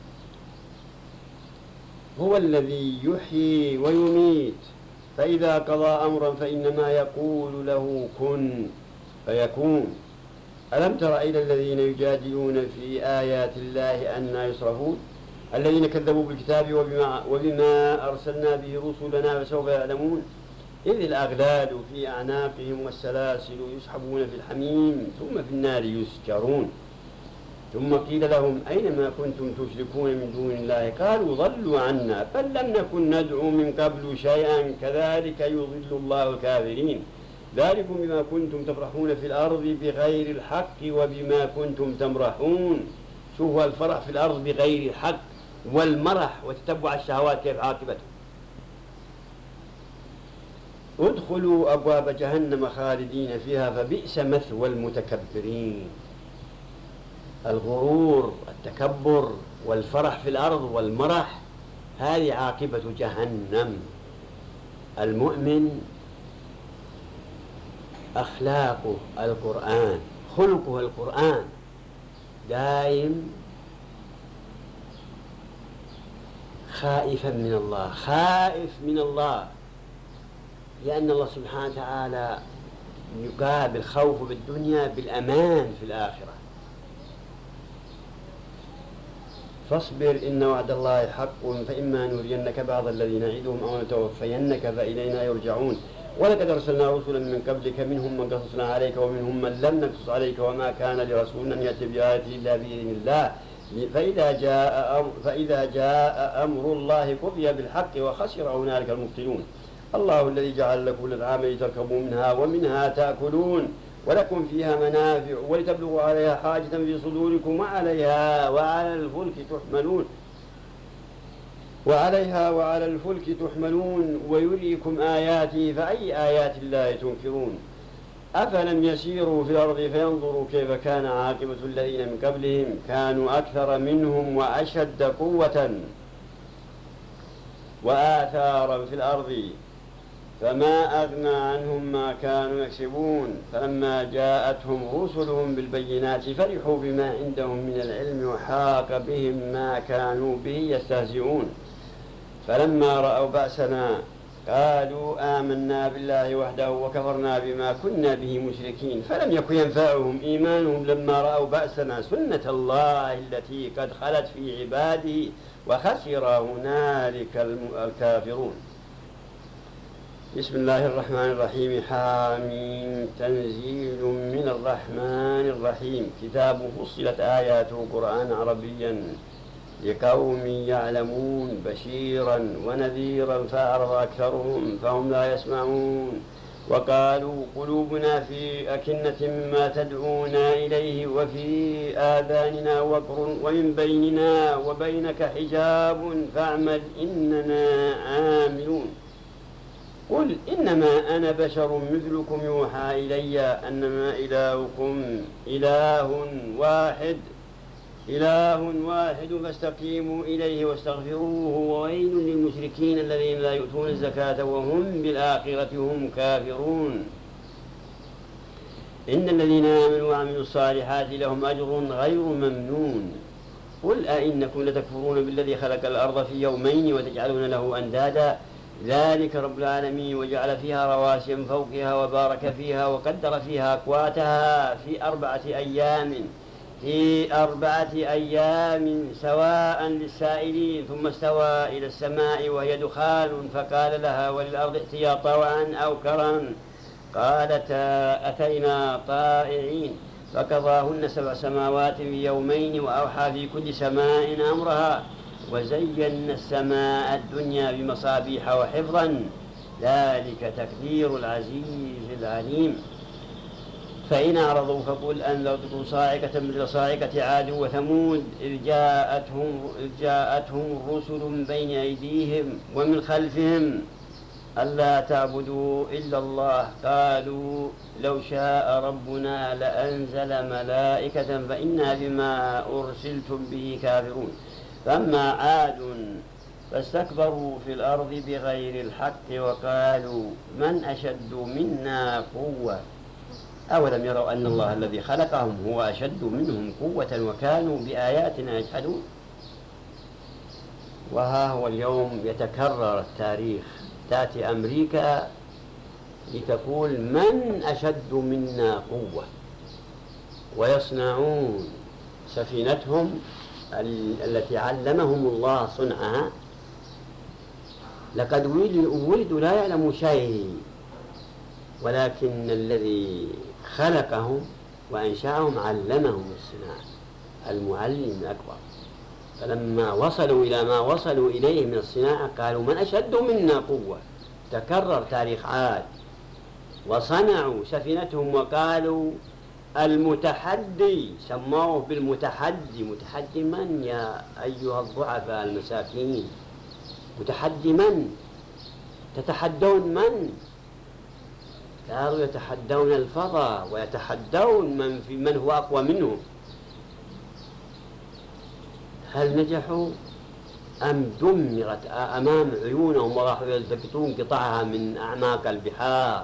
هو الذي يحيي ويميت، فإذا قضى أمرا فإنما يقول له كن فيكون. ألم تر إلى الذين يجادلون في آيات الله أنى يصرفون الذين كذبوا بالكتاب وبما أرسلنا به رسلنا فسوف يعلمون إذ الأغلال في أعناقهم والسلاسل يسحبون في الحميم ثم في النار يسجرون. ثم قيل لهم أين ما كنتم تشركون من دون الله قالوا ضلوا عنا بل لم نكن ندعو من قبل شيئا كذلك يضل الله الكافرين ذلكم بما كنتم تفرحون في الأرض بغير الحق وبما كنتم تمرحون. شوفوا الفرح في الأرض بغير الحق والمرح وتتبع الشهوات كيف عاقبته. ادخلوا أبواب جهنم خالدين فيها فبئس مثوى المتكبرين. الغرور، التكبر والفرح في الأرض والمرح هذه عاقبة جهنم. المؤمن أخلاقه القرآن، خلقه القرآن، دائم خائفا من الله، خائف من الله، لأن الله سبحانه وتعالى يقابل خوفه بالدنيا بالأمان في الآخرة. فاصبر إن وعد الله حق فإما نرينك بعض الذي نعدهم أو نتوفينك فإلينا يرجعون ولقد أرسلنا رسلا من قبلك منهم من قصصنا عليك ومنهم من لم نقصص عليك وما كان لرسول أن يأتي بآية إلا بإذن الله فإذا جاء أمر الله قضي بالحق وخسر هنالك المبطلون. الله الذي جعل لكم الأنعام لتركبوا منها ومنها تأكلون ولكم فيها منافع ولتبلغوا عليها حاجة في صدوركم وعلى الفلك تحملون ويريكم آياته فأي آيات الله تنكرون. أفلم يسيروا في الأرض فينظروا كيف كان عاقبة الذين من قبلهم كانوا أكثر منهم وأشد قوة وآثارا في الأرض فما أغنى عنهم ما كانوا يكسبون فلما جاءتهم رسلهم بالبينات فرحوا بما عندهم من العلم وحاق بهم ما كانوا به يستهزئون. فلما رأوا بأسنا قالوا آمنا بالله وحده وكفرنا بما كنا به مشركين فلم يكن ينفعهم إيمانهم لما رأوا بأسنا سنة الله التي قد خلت في عباده وخسر هنالك الكافرون. بسم الله الرحمن الرحيم. حاميم تنزيل من الرحمن الرحيم كتاب فصلت آياته قرآن عربيا لقوم يعلمون بشيرا ونذيرا فأعرض أكثرهم فهم لا يسمعون وقالوا قلوبنا في أكنة مما تدعونا إليه وفي آذاننا وقر ومن بيننا وبينك حجاب فاعمل إننا عاملون. قل إنما أنا بشر مثلكم يوحى إلي أنما إلهكم إله واحد إله واحد فاستقيموا إليه واستغفروه وويل للمشركين الذين لا يؤتون الزكاة وهم بالآخرة هم كافرون. إن الذين آمنوا وعملوا الصالحات لهم أجر غير ممنون. قل أئنكم لتكفرون بالذي خلق الأرض في يومين وتجعلون له أندادا ذلك رب العالمين وجعل فيها رواسي من فوقها وبارك فيها وقدر فيها أقواتها في أربعة أيام سواء للسائلين ثم استوى إلى السماء وهي دخان فقال لها وللأرض ائتيا طوعا أو كرها قالتا أتينا طائعين فقضاهن 7 سماوات في يومين وأوحى في كل سماء أمرها وزينا السماء الدنيا بمصابيح وحفظا ذلك تقدير العزيز العليم. فإن أعرضوا فقل أنذرتكم صاعقة مثل صاعقة عاد وثمود إذ جاءتهم الرسل من بين أيديهم ومن خلفهم ألا تعبدوا إلا الله قالوا لو شاء ربنا لأنزل ملائكة فإنا بما أرسلتم به كافرون. فأما عاد فاستكبروا في الأرض بغير الحق وقالوا من أشد منا قوة أولم يروا أن الله الذي خلقهم هو أشد منهم قوة وكانوا بآياتنا يجحدون. وها هو اليوم يتكرر التاريخ، تأتي أمريكا لتقول من أشد منا قوة ويصنعون سفينتهم التي علمهم الله صنعها. لقد ولدوا لا يعلموا شيء ولكن الذي خلقهم وأنشأهم علمهم الصناعة، المعلم الأكبر. فلما وصلوا إلى ما وصلوا إليه من الصناعة قالوا من أشد منا قوة. تكرر تاريخ عاد وصنعوا سفينتهم وقالوا المتحدي، سموه بالمتحدي. متحدي من يا أيها الضعفاء المساكين؟ متحدي من؟ تتحدون من؟ قالوا يتحدون الفضاء ويتحدون من هو أقوى منهم. هل نجحوا أم دمرت أمام عيونهم وراحوا يلتقطون قطعها من أعماق البحار؟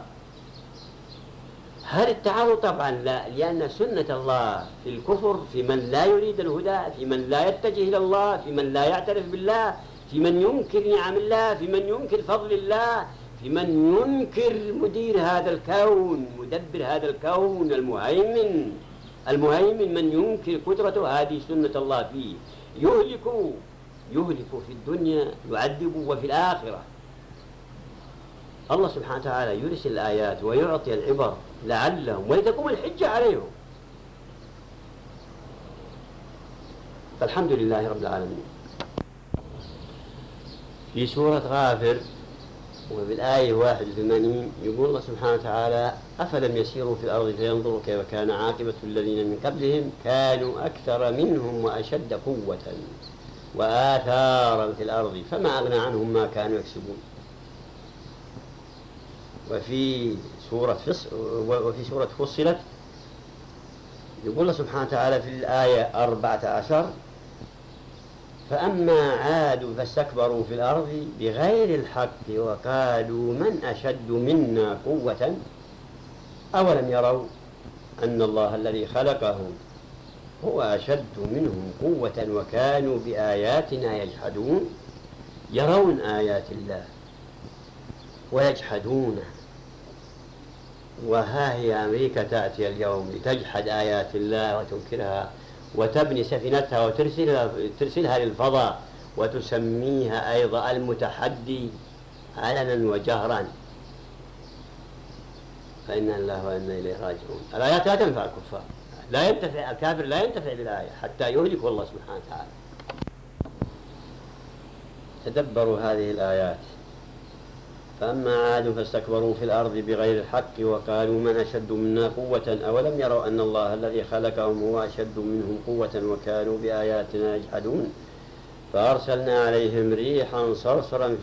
هل اتعظوا؟ طبعا لا، لأن سنة الله في الكفر في من لا يريد الهدى، في من لا يتجه إلى الله، في من لا يعترف بالله، في من ينكر نعم الله، في من ينكر فضل الله، في من ينكر مدير هذا الكون، مدبر هذا الكون، المهيمن من ينكر قدرته. هذه سنة الله فيه، يهلك في الدنيا، يعذب وفي الآخرة. الله سبحانه وتعالى يرسل الآيات ويعطي العبر لعلهم ولتقوم الحجة عليهم. فالحمد لله رب العالمين. في سورة غافر وبالآية 81 يقول الله سبحانه وتعالى أفلم يسيروا في الأرض فينظروا كيف كان عاقبة الذين من قبلهم كانوا أكثر منهم وأشد قوة وآثارا في الأرض فما أغنى عنهم ما كانوا يكسبون. وفي سورة فصلت يقول الله سبحانه وتعالى في الآية 14 فأما عاد فاستكبروا في الأرض بغير الحق وقالوا من أشد منا قوة أولم يروا أن الله الذي خلقهم هو أشد منهم قوة وكانوا بآياتنا يجحدون. يرون آيات الله ويجحدونها. وها هي أمريكا تأتي اليوم لتجحد آيات الله وتنكرها وتبني سفينتها وترسلها للفضاء وتسميها أيضا المتحدي علنا وجهرا. فإنا الله وإنا إليه راجعون. الآيات لا تنفع الكفار، الكافر لا ينتفع بالآية حتى يهلك الله سبحانه وتعالى. تدبروا هذه الآيات. فأما عاد فاستكبروا في الأرض بغير الحق وقالوا من أشد منا قوة أولم يروا أن الله الذي خلقهم هو أشد منهم قوة وكانوا بآياتنا يجحدون. فأرسلنا عليهم ريحا صرصرا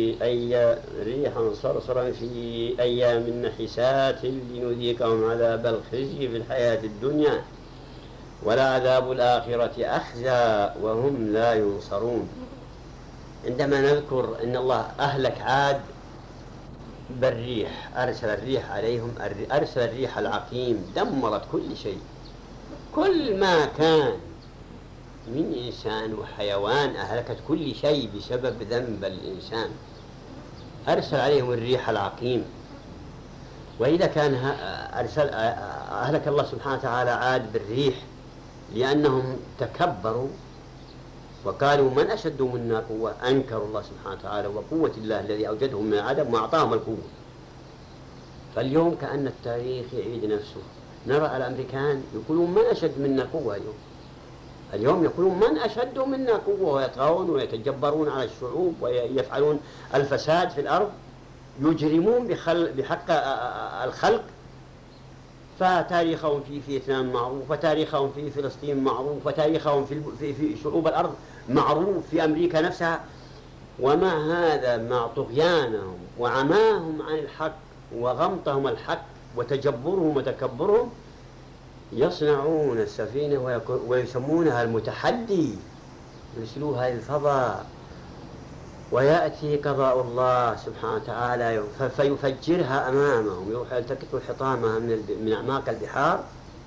في أيام نحسات لنذيقهم عذاب الخزي في الحياة الدنيا ولعذاب الآخرة أخزى وهم لا ينصرون. عندما نذكر أن الله أهلك عاد بالريح، أرسل الريح عليهم، أرسل الريح العقيم، دمرت كل شيء، كل ما كان من إنسان وحيوان أهلكت كل شيء بسبب ذنب الإنسان. أرسل عليهم الريح العقيم. وإذا كان أهلك الله سبحانه وتعالى عاد بالريح لأنهم تكبروا وقالوا من أشد منا قوة، أنكروا الله سبحانه وتعالى وقوة الله الذي أوجدهم من العدم وأعطاهم القوة. فاليوم كأن التاريخ يعيد نفسه، نرى الأمريكان يقولون من أشد منا قوة. اليوم يقولون من أشد منا قوة، ويطغون ويتجبرون على الشعوب ويفعلون الفساد في الأرض، يجرمون بحق الخلق. فتاريخهم في فيتنام معروف، وتاريخهم في فلسطين معروف، وتاريخهم في شعوب الأرض معروف، في أمريكا نفسها. ومع هذا مع طغيانهم وعماهم عن الحق وغمطهم الحق وتجبرهم وتكبرهم يصنعون السفينة ويسمونها المتحدي، يرسلوها الفضاء، ويأتي قضاء الله سبحانه وتعالى فيفجرها أمامهم، يروح يلتقط حطامها من أعماق البحار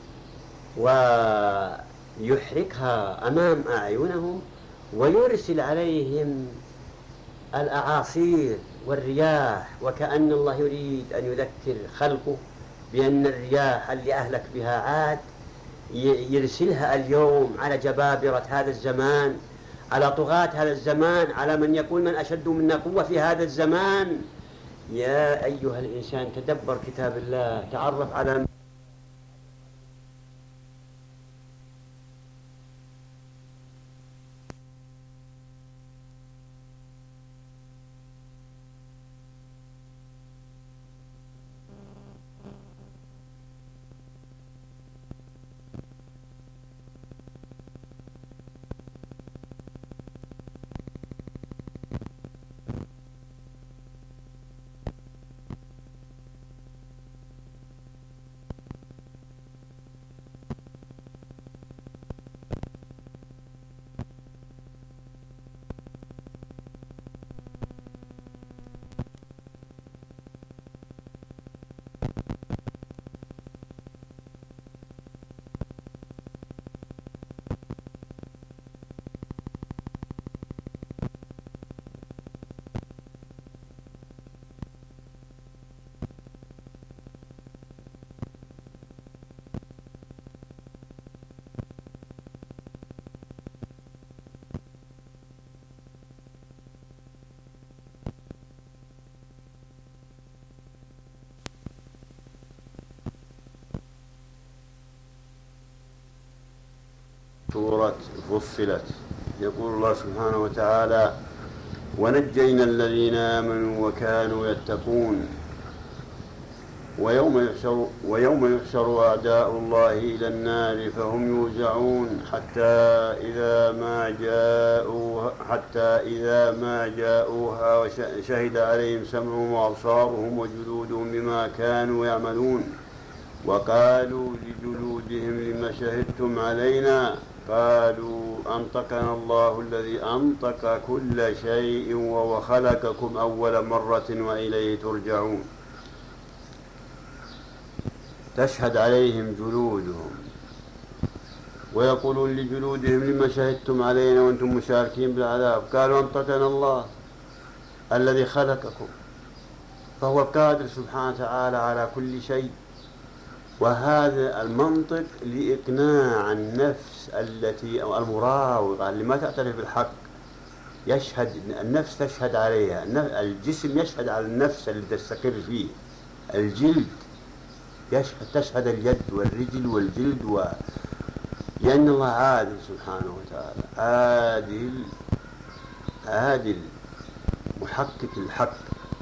ويحرقها أمام أعينهم، ويرسل عليهم الأعاصير والرياح، وكأن الله يريد أن يذكر خلقه بأن الرياح اللي أهلك بها عاد يرسلها اليوم على جبابرة هذا الزمان، على طغاة هذا الزمان، على من يقول من أشد منا قوة في هذا الزمان. يا أيها الإنسان تدبر كتاب الله، تعرف على سورة فصلت. يقول الله سبحانه وتعالى: ونجينا الذين آمنوا وكانوا يتقون ويوم يحشر أعداء الله إلى النار فهم يوزعون حتى إذا ما جاءوها شهد عليهم سمعهم وأبصارهم وجلودهم بما كانوا يعملون وقالوا لجلودهم لم شهدتم علينا قالوا أنطقنا الله الذي أنطق كل شيء وهو خلقكم أول مرة وإليه ترجعون. تشهد عليهم جلودهم ويقولون لجلودهم لما شهدتم علينا وأنتم مشاركين بالعذاب قالوا أنطقنا الله الذي خلقكم، فهو قادر سبحانه وتعالى على كل شيء. وهذا المنطق لإقناع النفس التي أو المراوغة اللي ما تعترف بالحق، يشهد النفس، تشهد عليها، الجسم يشهد على النفس اللي تستقر فيه، الجلد تشهد اليد والرجل والجلد لأن الله عادل سبحانه وتعالى، عادل محقق الحق.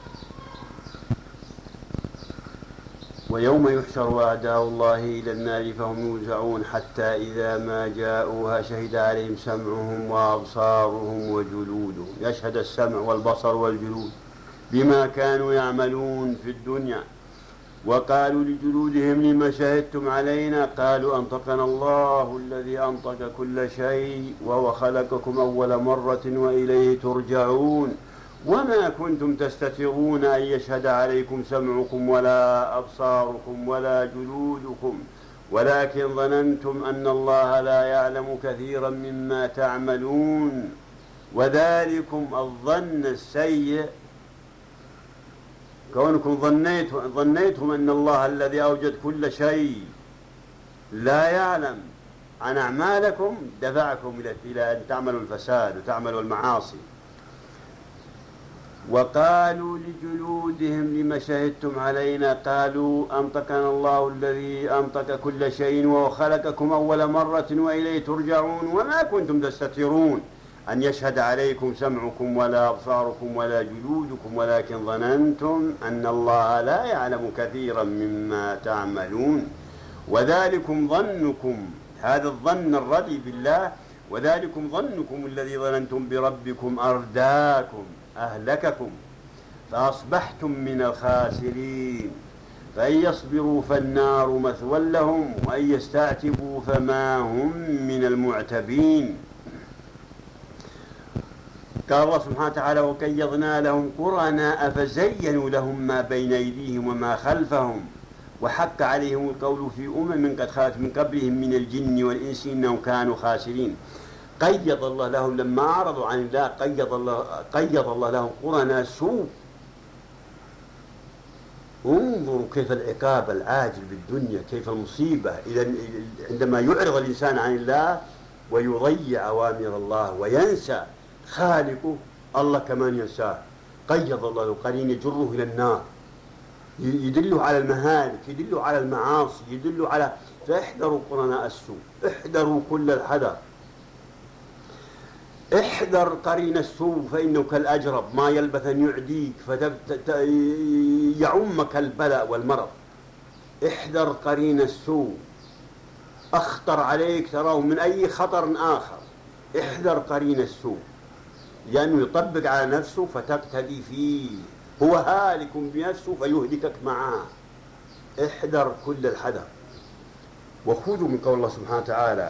ويوم يحشر أعداء الله إلى النار فهم يوزعون حتى إذا ما جاءوها شهد عليهم سمعهم وأبصارهم وجلودهم. يشهد السمع والبصر والجلود بما كانوا يعملون في الدنيا، وقالوا لجلودهم لم شهدتم علينا قالوا أنطقنا الله الذي أنطق كل شيء وهو خلقكم أول مرة وإليه ترجعون وما كنتم تستترون أن يشهد عليكم سمعكم ولا أبصاركم ولا جلودكم ولكن ظننتم أن الله لا يعلم كثيرا مما تعملون وذلكم الظن السيء كونكم ظنيتم أن الله الذي أوجد كل شيء لا يعلم عن أعمالكم دفعكم إلى أن تعملوا الفساد وتعملوا المعاصي. وقالوا لجلودهم لم شهدتم علينا قالوا أنطقنا الله الذي أنطق كل شيء وهو خلقكم أول مرة وإليه ترجعون وما كنتم تستترون أن يشهد عليكم سمعكم ولا أبصاركم ولا جلودكم ولكن ظننتم أن الله لا يعلم كثيرا مما تعملون وذلكم ظنكم هذا الظن الردي بالله وذلكم ظنكم الذي ظننتم بربكم أرداكم أهلككم فأصبحتم من الخاسرين فإن يصبروا فالنار مثوى لهم وإن يستعتبوا فما هم من المعتبين. قال الله سبحانه وتعالى وقيضنا لهم قرناء فزينوا لهم ما بين أيديهم وما خلفهم وحق عليهم القول في قد خلت من قبلهم من الجن والإنس إنهم كانوا خاسرين. قيض الله لهم لما أعرضوا عن الله قيض الله لهم قرناء سوء. انظروا كيف العقاب العاجل بالدنيا كيف المصيبة عندما يعرض الإنسان عن الله ويضيع أوامر الله وينسى خالقه الله كمان ينساه. قيض الله له قرين يجره إلى النار يدله على المهالك يدله على المعاصي يدله على فاحذروا قرناء السوء احذروا كل الحذر احذر قرين السوء فإنه كالأجرب ما يلبث أن يعديك يعمك البلاء والمرض. احذر قرين السوء أخطر عليك تراه من أي خطر آخر. احذر قرين السوء لأنه يطبق على نفسه فتقتدي فيه هو هالك بنفسه فيهلكك معه. احذر كل الحذر. وخذوا من قول الله سبحانه وتعالى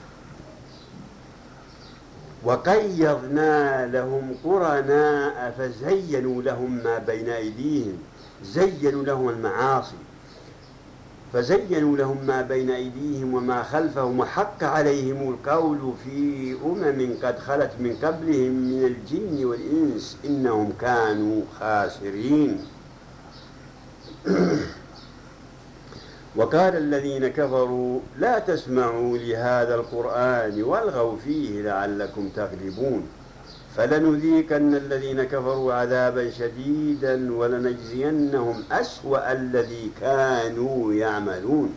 وقيضنا لهم قرناء فزينوا لهم ما بين أيديهم زينوا لهم المعاصي فزينوا لهم ما بين أيديهم وما خلفهم وحق عليهم القول في قد خلت من قبلهم من الجن والإنس إنهم كانوا خاسرين. وقال الذين كفروا لا تسمعوا لهذا القرآن والغوا فيه لعلكم تغلبون فلنذيقن الذين كفروا عذابا شديدا ولنجزينهم أسوأ الذي كانوا يعملون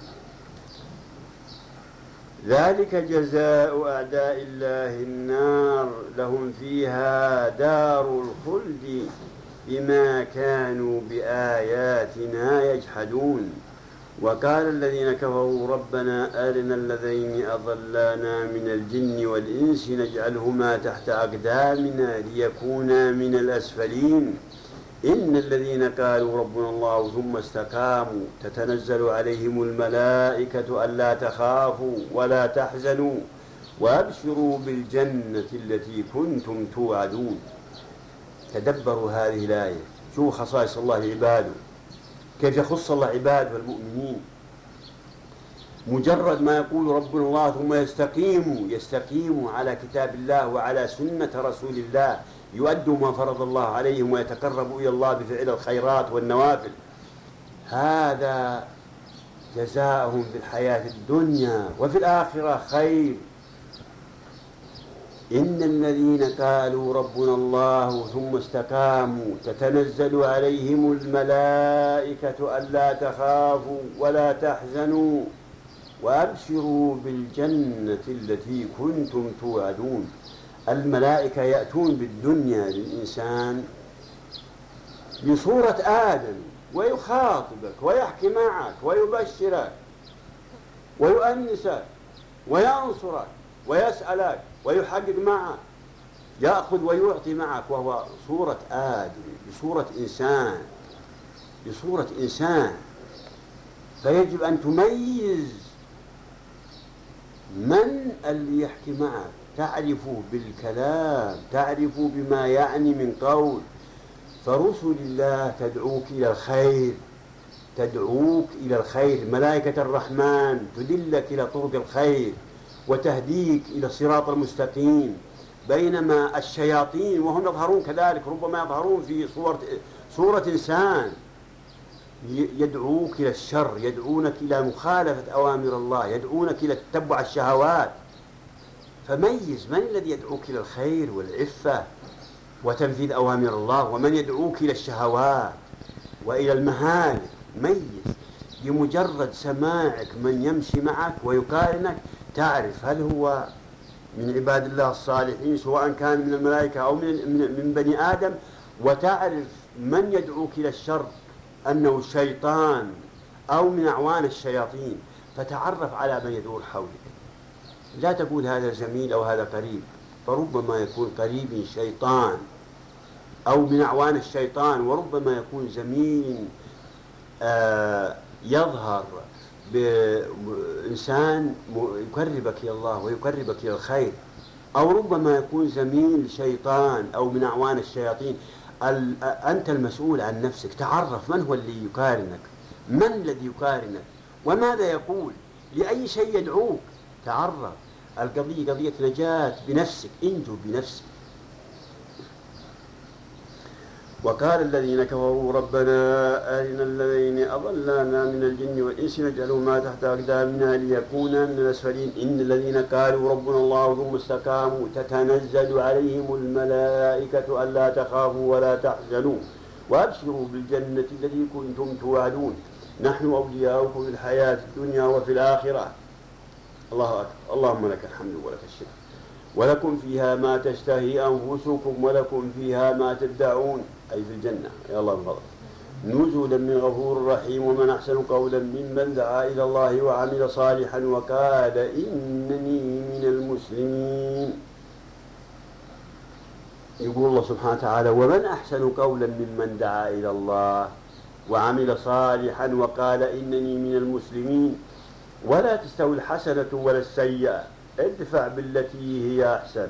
ذلك جزاء أعداء الله النار لهم فيها دار الخلد بما كانوا بآياتنا يجحدون. وقال الذين كفروا ربنا أرنا الذين أضلانا من الجن والإنس نجعلهما تحت أقدامنا ليكونا من الأسفلين إن الذين قالوا ربنا الله ثم استقاموا تتنزل عليهم الملائكة ألا تخافوا ولا تحزنوا وأبشروا بالجنة التي كنتم توعدون. تدبروا هذه الآية شوفوا خصائص الله لعباده كيف يخص الله عباده المؤمنين. مجرد ما يقول ربنا الله ثم يستقيموا على كتاب الله وعلى سنة رسول الله يؤدوا ما فرض الله عليهم ويتقربوا إلى الله بفعل الخيرات والنوافل هذا جزاؤهم في الحياة الدنيا وفي الآخرة خير. إن الذين قالوا ربنا الله ثم استقاموا تتنزل عليهم الملائكة ألا تخافوا ولا تحزنوا وأبشروا بالجنة التي كنتم توعدون. الملائكة يأتون بالدنيا للإنسان بصورة آدم ويخاطبك ويحكي معك ويبشرك ويؤنسك وينصرك ويسألك ويحقق معك يأخذ ويعطي معك وهو صورة آدم بصورة إنسان فيجب أن تميز من اللي يحكي معك، تعرفه بالكلام، تعرفه بما يعني من قول. فرسل الله تدعوك إلى الخير، تدعوك إلى الخير، ملائكة الرحمن تدلك إلى طرق الخير وتهديك إلى الصراط المستقيم. بينما الشياطين وهم يظهرون كذلك، ربما يظهرون في صورة إنسان، يدعوك إلى الشر، يدعونك إلى مخالفة أوامر الله، يدعونك إلى تتبع الشهوات. فميز من الذي يدعوك إلى الخير والعفة وتنفيذ أوامر الله، ومن يدعوك إلى الشهوات وإلى المهالك. ميز. بمجرد سماعك من يمشي معك ويقارنك تعرف هل هو من عباد الله الصالحين سواء كان من الملائكة أو من بني آدم، وتعرف من يدعوك إلى الشر أنه الشيطان أو من أعوان الشياطين، فتعرف على من يدور حولك. لا تقول هذا زميل أو هذا قريب، فربما يكون قريب شيطان أو من أعوان الشيطان، وربما يكون زميل يظهر بإنسان يقربك إلى الله ويقربك إلى الخير، أو ربما يكون زميل شيطان أو من أعوان الشياطين. أنت المسؤول عن نفسك، تعرف من هو اللي يقارنك، من الذي يقارنك، وماذا يقول، لأي شيء يدعوك. تعرف. القضية قضية نجاة بنفسك، انجو بنفسك. وقال الذين كفروا ربنا أرنا الذين أضلنا من الجن والإنس نجعلهما تحت أقدامنا ليكونا من الأسفلين إن الذين قالوا ربنا الله ثم استقاموا تتنزل عليهم الملائكة ألا تخافوا ولا تحزنوا وأبشروا بالجنة التي كنتم توعدون نحن أولياؤكم في الحياة الدنيا وفي الآخرة. الله أكبر. اللهم لك الحمد ولك الشكر. ولكم فيها ما تشتهي أنفسكم ولكم فيها ما تدعون، أي في الجنة. يا الله من فضلك. نزلا من غفور رحيم. ومن أحسن قولا ممن دعا إلى الله وعمل صالحا وقال إنني من المسلمين. يقول الله سبحانه وتعالى ومن أحسن قولا ممن دعا إلى الله وعمل صالحا وقال إنني من المسلمين. ولا تستوي الحسنة ولا السيئة ادفع بالتي هي أحسن.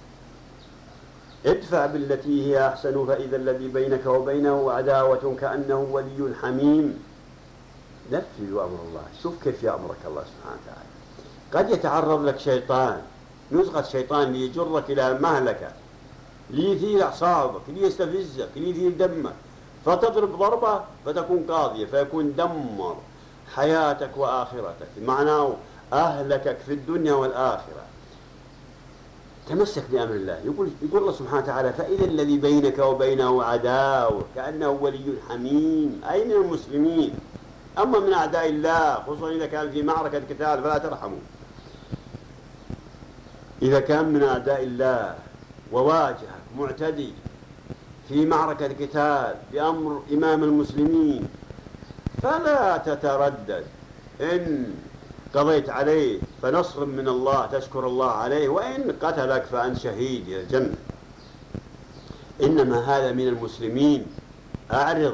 ادفع بالتي هي أحسن فإذا الذي بينك وبينه عداوة كأنه ولي حميم. نفذ أمر الله. شوف كيف يأمرك الله سبحانه وتعالى. قد يتعرض لك شيطان، نزغة شيطان ليجرك إلى المهلكة، ليثير أعصابك، ليستفزك، ليثير دمك، فتضرب ضربة فتكون قاضية، فيكون دمر حياتك وآخرتك، معناه أهلكك في الدنيا والآخرة. تمسك بأمر الله. يقول الله سبحانه وتعالى فإذا الذي بينك وبينه عداوة كأنه ولي حميم، أي من المسلمين. أما من أعداء الله خصوصا إذا كان في معركة قتال فلا ترحموا. إذا كان من أعداء الله وواجهك معتدي في معركة قتال بأمر إمام المسلمين فلا تتردد، إن قضيت عليه فنصر من الله تشكر الله عليه، وإن قتلك فأنت شهيد إلى الجنة. إنما هذا من المسلمين. أعرض.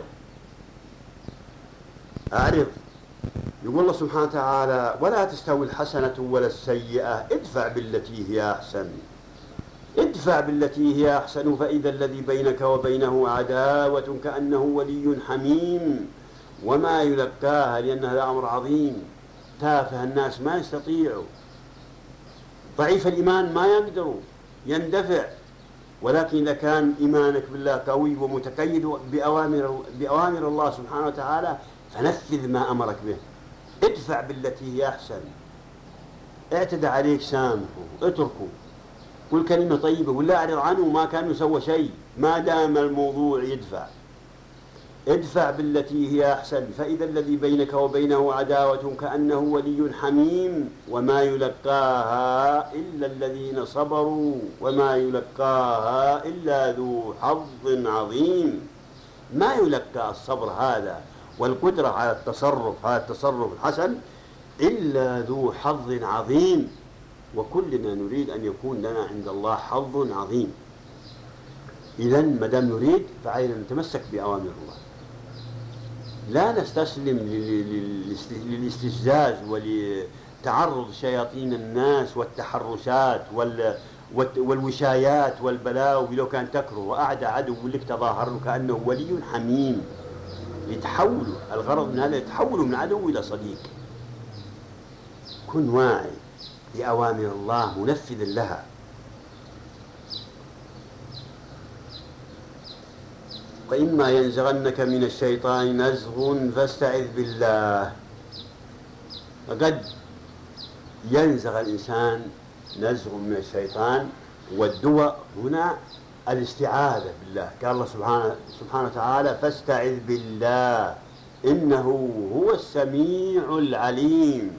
يقول الله سبحانه وتعالى ولا تستوي الحسنة ولا السيئة ادفع بالتي هي أحسن. ادفع بالتي هي أحسن فإذا الذي بينك وبينه عداوة كأنه ولي حميم. وما يلقاها، لأن هذا أمر عظيم. تافه الناس ما يستطيعوا، ضعيف الإيمان ما يقدروا يندفع، ولكن إذا كان إيمانك بالله قوي ومتقيد بأوامر الله سبحانه وتعالى فنفذ ما أمرك به. ادفع بالتي هي أحسن. اعتدى عليك سامحه، اتركه، قل كلمة طيبة ولا أعرض عنه ما كان يسوى شيء ما دام الموضوع يدفع. ادفع بالتي هي أحسن فإذا الذي بينك وبينه عداوة كأنه ولي حميم. وما يلقاها إلا الذين صبروا وما يلقاها إلا ذو حظ عظيم. ما يلقى الصبر هذا والقدرة على التصرف الحسن إلا ذو حظ عظيم. وكلنا نريد أن يكون لنا عند الله حظ عظيم. إذن ما دام نريد فعلينا نتمسك بأوامر الله. لا نستسلم للاستفزاز ولتعرض شياطين الناس والتحرشات والوشايات والبلاوي. لو كان تكره وأعدى عدو لك تظاهر له كأنه ولي حميم، يتحولوا. الغرض من هذا يتحولوا من عدو إلى صديق. كن واعي لأوامر الله منفذ لها. وإما ينزغنك من الشيطان نزغ فاستعذ بالله. فقد ينزغ الإنسان نزغ من الشيطان، والدواء هنا الاستعاذة بالله. قال الله سبحانه وتعالى فاستعذ بالله إنه هو السميع العليم.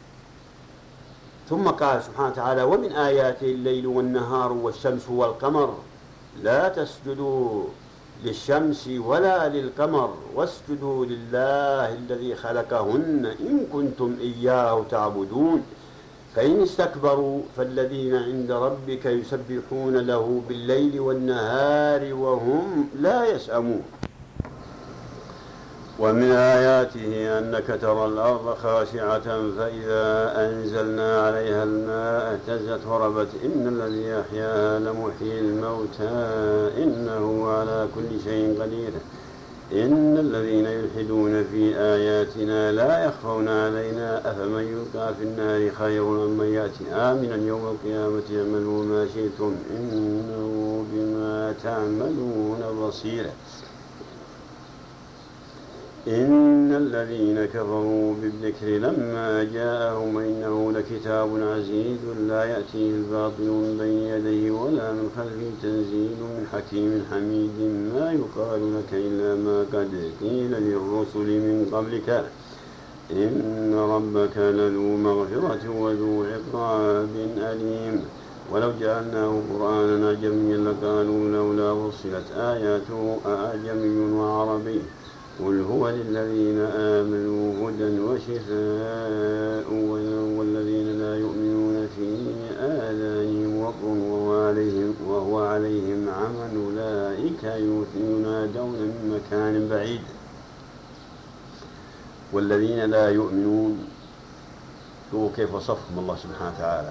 ثم قال سبحانه وتعالى ومن آياته الليل والنهار والشمس والقمر لا تسجدوا للشمس ولا للقمر واسجدوا لله الذي خلقهن إن كنتم إياه تعبدون فإن استكبروا فالذين عند ربك يسبحون له بالليل والنهار وهم لا يسأمون. ومن آياته أنك ترى الأرض خاشعة فإذا أنزلنا عليها الماء اهتزت وربت إن الذي أحياها لمحيي الموتى إنه على كل شيء قدير. إن الذين يلحدون في آياتنا لا يخفون علينا أفمن يلقى في النار خير أم من يأتي آمنا يوم القيامة اعملوا ما شئتم إنه بما تعملون بصير. إن الذين كفروا بالذكر لما جاءهم إنه لكتاب عزيز لا يأتيه الباطل من بين يديه ولا من خلفه تنزيل من حكيم حميد ما يقال لك إلا ما قد قيل للرسل من قبلك إن ربك لذو مغفرة وذو عقاب أليم. ولو جعلناه قرآنا أعجميا لقالوا لولا فصلت آياته أعجمي وعربي قل هو للذين آمنوا هدى وشفاء والذين لا يؤمنون في آذانهم وقر وهو عليهم عمى أولئك ينادون من مكان بعيد. والذين لا يؤمنون شوفوا كيف وصفهم الله سبحانه وتعالى.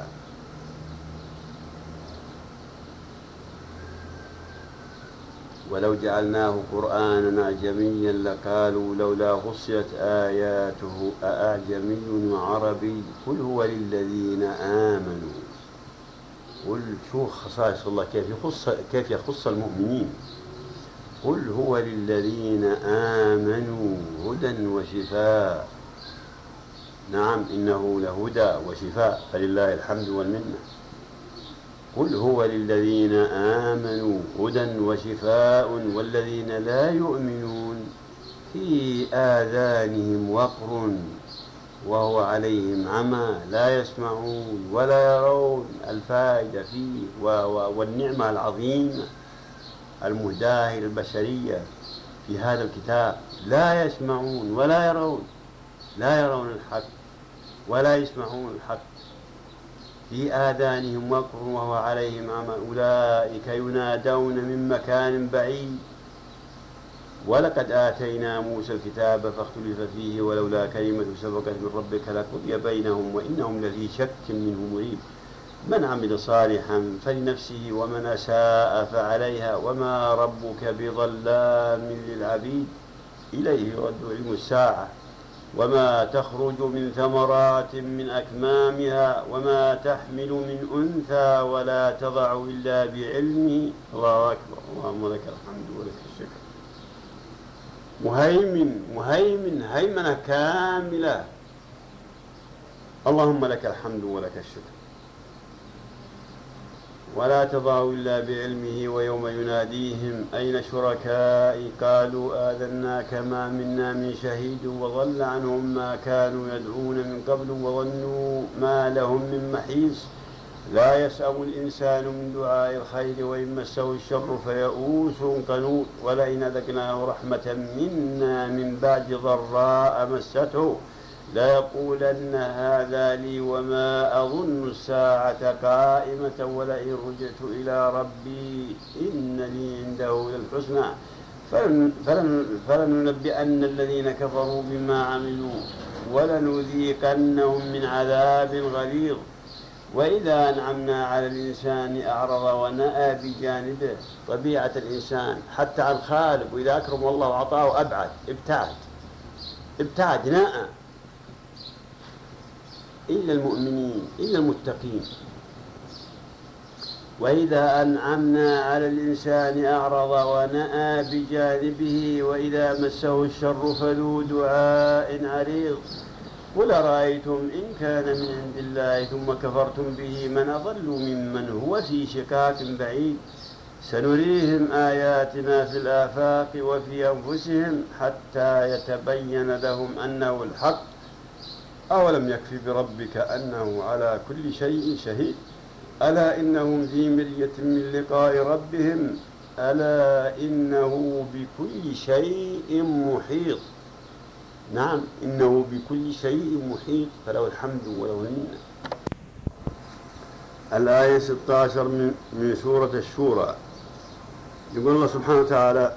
ولو جعلناه قرآنا أعجميا لقالوا لولا فصلت آياته أأعجمي وعربي قل هو للذين آمنوا. قل شو خصائص الله كيف يخص المؤمنين. قل هو للذين آمنوا هدى وشفاء. نعم إنه لهدى وشفاء فلله الحمد والمنة. قل هو للذين آمنوا هدى وشفاء والذين لا يؤمنون في آذانهم وقر وهو عليهم عمى لا يسمعون ولا يرون. الفائدة فيه والنعمة العظيمة المهداة للبشرية في هذا الكتاب. لا يسمعون ولا يرون، لا يرون الحق ولا يسمعون الحق. في آذانهم وقر وهو عليهم عمى أولئك ينادون من مكان بعيد. ولقد آتينا موسى الكتاب فاختلف فيه ولولا كلمة سبقت من ربك لقضي بينهم وإنهم لفي شك منه مريب. من عمل صالحا فلنفسه ومن أساء فعليها وما ربك بظلام للعبيد. إليه يرد علم الساعة وما تخرج من ثمرات من أكمامها وما تحمل من أنثى ولا تضع إلا بعلمه. الله أكبر. اللهم لك الحمد ولك الشكر. مهيمن هيمنة كاملة. اللهم لك الحمد ولك الشكر. ولا تضع إلا بعلمه ويوم يناديهم أين شركائي قالوا آذناك ما منا من شهيد وضل عنهم ما كانوا يدعون من قبل وظنوا ما لهم من محيص. لا يسأم الإنسان من دعاء الخير وإن مسه الشر فيئوس قنوط. ولئن أذقناه رحمة منا من بعد ضراء مسته ليقولن هذا لي وما أظن الساعة قائمة ولئن رجعت إلى ربي إن لي عنده للحسنى فلننبئن الذين كفروا بما عملوا ولنذيقنهم من عذاب غليظ. وإذا أنعمنا على الإنسان أعرض ونأى بجانبه. طبيعة الإنسان حتى عن خالق، وإذا أكرم الله وعطاه ابتعد نأى، إلا المؤمنين إلا المتقين. وإذا أنعمنا على الإنسان أعرض ونأى بجانبه وإذا مسه الشر فذو دعاء عريض. قل أرأيتم إن كان من عند الله ثم كفرتم به من أضل ممن هو في شقاق بعيد. سنريهم آياتنا في الآفاق وفي أنفسهم حتى يتبين لهم أنه الحق. أولم يكف بربك أنه على كل شيء شهيد. ألا إنهم في مرية من لقاء ربهم ألا إنه بكل شيء محيط. نعم، إنه بكل شيء محيط، فله الحمد وله المنة. الآية 16 من سورة الشورى. يقول الله سبحانه وتعالى: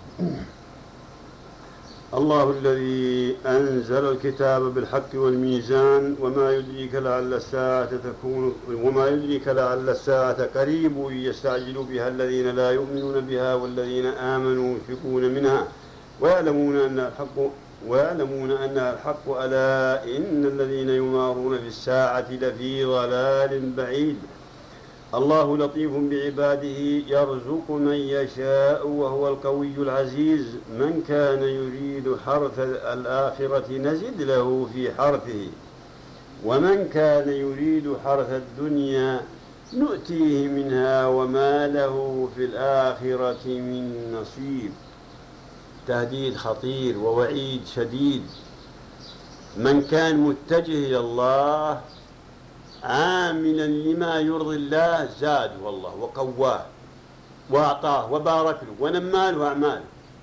الله الذي أنزل الكتاب بالحق والميزان وما يدريك لعل الساعة قريب يستعجل بها الذين لا يؤمنون بها والذين آمنوا يشفقون منها ويعلمون أنها الحق ألا إن الذين يمارون في الساعة لفي ضلال بعيد. الله لطيف بعباده يرزق من يشاء وهو القوي العزيز. من كان يريد حرث الآخرة نزد له في حرثه ومن كان يريد حرث الدنيا نؤتيه منها وما له في الآخرة من نصيب. تهديد خطير ووعيد شديد. من كان متجه إلى الله عاملا لما يرضي الله زاده الله وقواه وأعطاه وبارك له ونماله أعماله.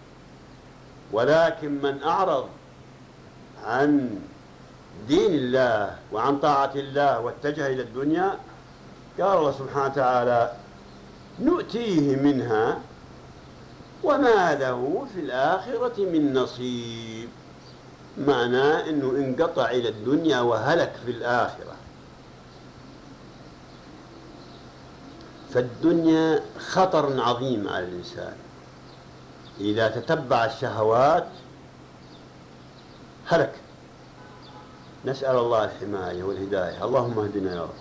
ولكن من أعرض عن دين الله وعن طاعة الله واتجه إلى الدنيا قال الله سبحانه وتعالى: نؤتيه منها وما له في الآخرة من نصيب. معناه أنه انقطع إلى الدنيا وهلك في الآخرة. فالدنيا خطر عظيم على الإنسان إذا تتبع الشهوات هلك. نسأل الله الحماية والهداية. اللهم اهدنا يا رب.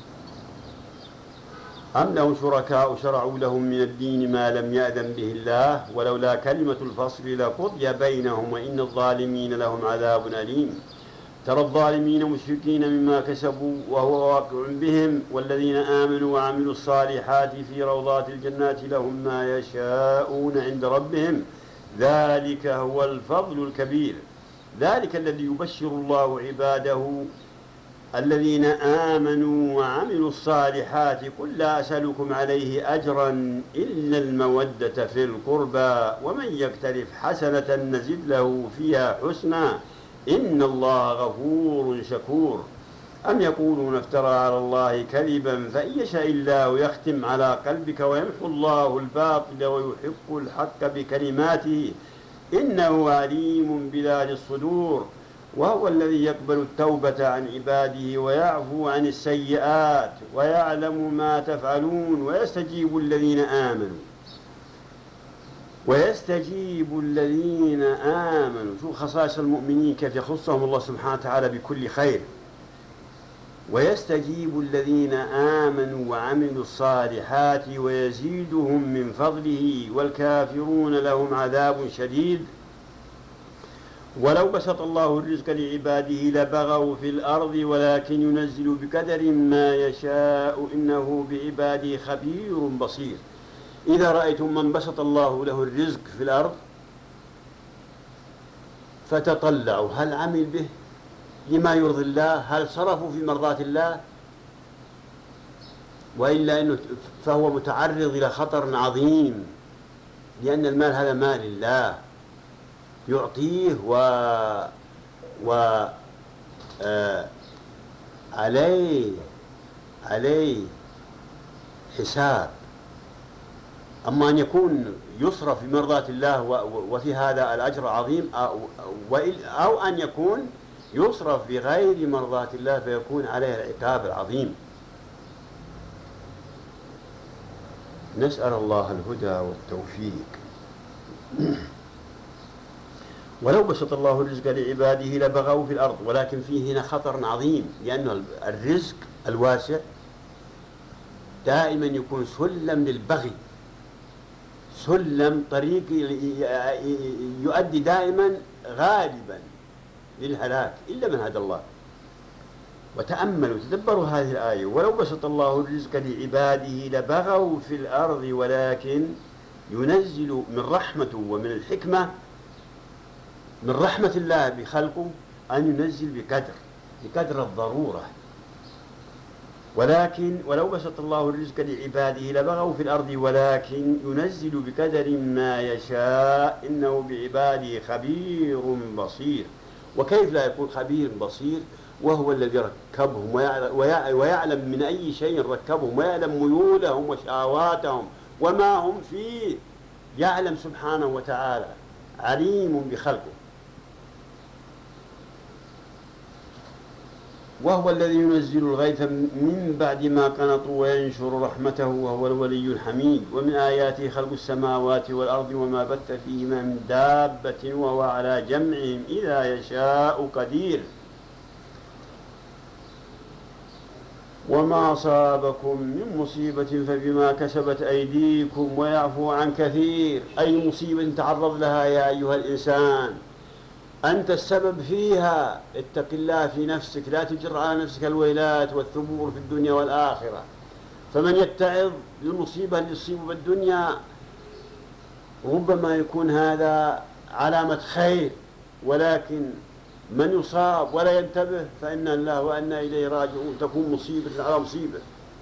أم لهم شركاء شرعوا لهم من الدين ما لم يأذن به الله ولولا كلمة الفصل لقضي بينهم وإن الظالمين لهم عذاب أليم. ترى الظالمين مشفقين مما كسبوا وهو واقع بهم والذين آمنوا وعملوا الصالحات في روضات الجنات لهم ما يشاءون عند ربهم ذلك هو الفضل الكبير. ذلك الذي يبشر الله عباده الذين آمنوا وعملوا الصالحات قل لا أسألكم عليه أجرا إلا المودة في القربى ومن يقترف حسنة نزد له فيها حسنا إن الله غفور شكور. أم يقولون افترى على الله كذبا فإن يشاء الله يختم على قلبك ويمحو الله الباطل ويحق الحق بكلماته إنه عليم بذات الصدور. وهو الذي يقبل التوبة عن عباده ويعفو عن السيئات ويعلم ما تفعلون ويستجيب الذين آمنوا. شو خصائص المؤمنين كيف يخصهم الله سبحانه وتعالى بكل خير. ويستجيب الذين آمنوا وعملوا الصالحات ويزيدهم من فضله والكافرون لهم عذاب شديد. ولو بسط الله الرزق لعباده لبغوا في الأرض ولكن ينزل بقدر ما يشاء إنه بعباده خبير بصير. إذا رأيتم من بسط الله له الرزق في الأرض فتطلعوا هل عمل به لما يرضي الله، هل صرفوا في مرضاة الله، وإلا إنه فهو متعرض إلى خطر عظيم لأن المال هذا مال الله يعطيه عليه حساب أما أن يكون يصرف في مرضاة الله وفي هذا الأجر عظيم، أو أن يكون يصرف بغير مرضاة الله فيكون عليه العقاب العظيم. نسأل الله الهدى والتوفيق. ولو بسط الله الرزق لعباده لبغوا في الأرض، ولكن فيه هنا خطر عظيم، لأن الرزق الواسع دائما يكون سلم للبغي، سلم طريق يؤدي دائما غالبا للهلاك إلا من هدى الله. وتأملوا تدبروا هذه الآية: ولو بسط الله الرزق لعباده لبغوا في الأرض ولكن ينزل من رحمته ومن الحكمة، من رحمة الله بخلقه أن ينزل بقدر الضرورة. ولكن ولو بسط الله الرزق لعباده لبغوا في الأرض ولكن ينزل بقدر ما يشاء إنه بعباده خبير بصير. وكيف لا يكون خبير بصير وهو الذي ركبهم ويعلم من أي شيء ركبهم، ويعلم ميولهم وشهواتهم وما هم فيه، يعلم سبحانه وتعالى، عليم بخلقه. وهو الذي ينزل الغيث من بعد ما قنطوا وينشر رحمته وهو الولي الحميد. ومن آياته خلق السماوات والأرض وما بث فيهما من دابة وهو على جمعهم إذا يشاء قدير. وما أصابكم من مصيبة فبما كسبت أيديكم ويعفو عن كثير. أي مصيبة تعرض لها يا أيها الإنسان أنت السبب فيها، اتق الله في نفسك، لا تجر على نفسك الويلات والثبور في الدنيا والآخرة. فمن يتعظ للمصيبة اللي تصيب بالدنيا ربما يكون هذا علامة خير، ولكن من يصاب ولا ينتبه فإن الله وإنا إليه راجعون تكون مصيبة على مصيبة.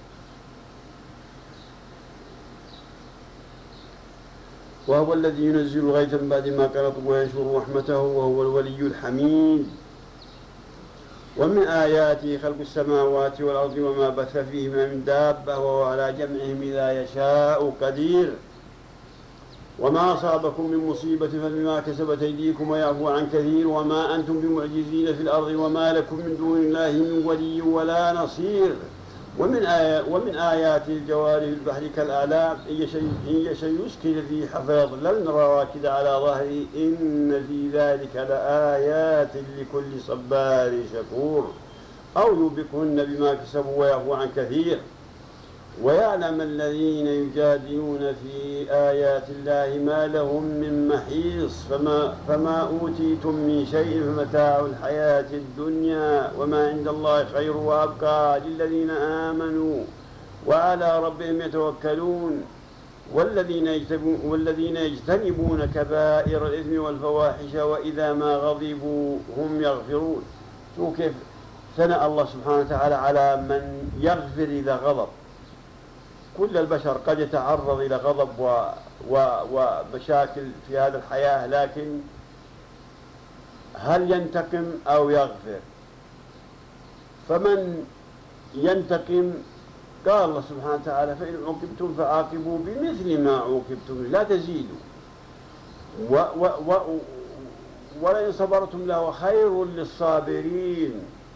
وهو الذي ينزل الغيث من بعد ما قنطوا وينشر رحمته وهو الولي الحميد. ومن آياته خلق السماوات والأرض وما بث فيهما من دابة وهو على جمعهم إذا يشاء قدير. وما أصابكم من مصيبة فبما كسبت أيديكم ويعفو عن كثير. وما أنتم بمعجزين في الأرض وما لكم من دون الله من ولي ولا نصير. ومن آيات الجوار في البحر كالأعلام إن يشأ يسكن في حفاظ لن راكد على ظهره إن في ذلك لآيات لكل صبار شكور. أو يوبقهن بما كسبوا ويعفو عن كثير. ويعلم الذين يجادلون في آيات الله ما لهم من محيص. فما أوتيتم من شيء فمتاع الحياة الدنيا وما عند الله خير وأبقى للذين آمنوا وعلى ربهم يتوكلون. والذين يجتنبون كبائر الإثم والفواحش وإذا ما غضبوا هم يغفرون. شوف كيف ثنى الله سبحانه وتعالى على من يغفر إذا غضب. كل البشر قد يتعرض إلى غضب ومشاكل في هذه الحياة، لكن هل ينتقم أو يغفر؟ فمن ينتقم قال الله سبحانه وتعالى فإن عوقبتم فعاقبوا بمثل ما عوقبتم لا تزيدوا ولئن صبرتم لهو خير للصابرين.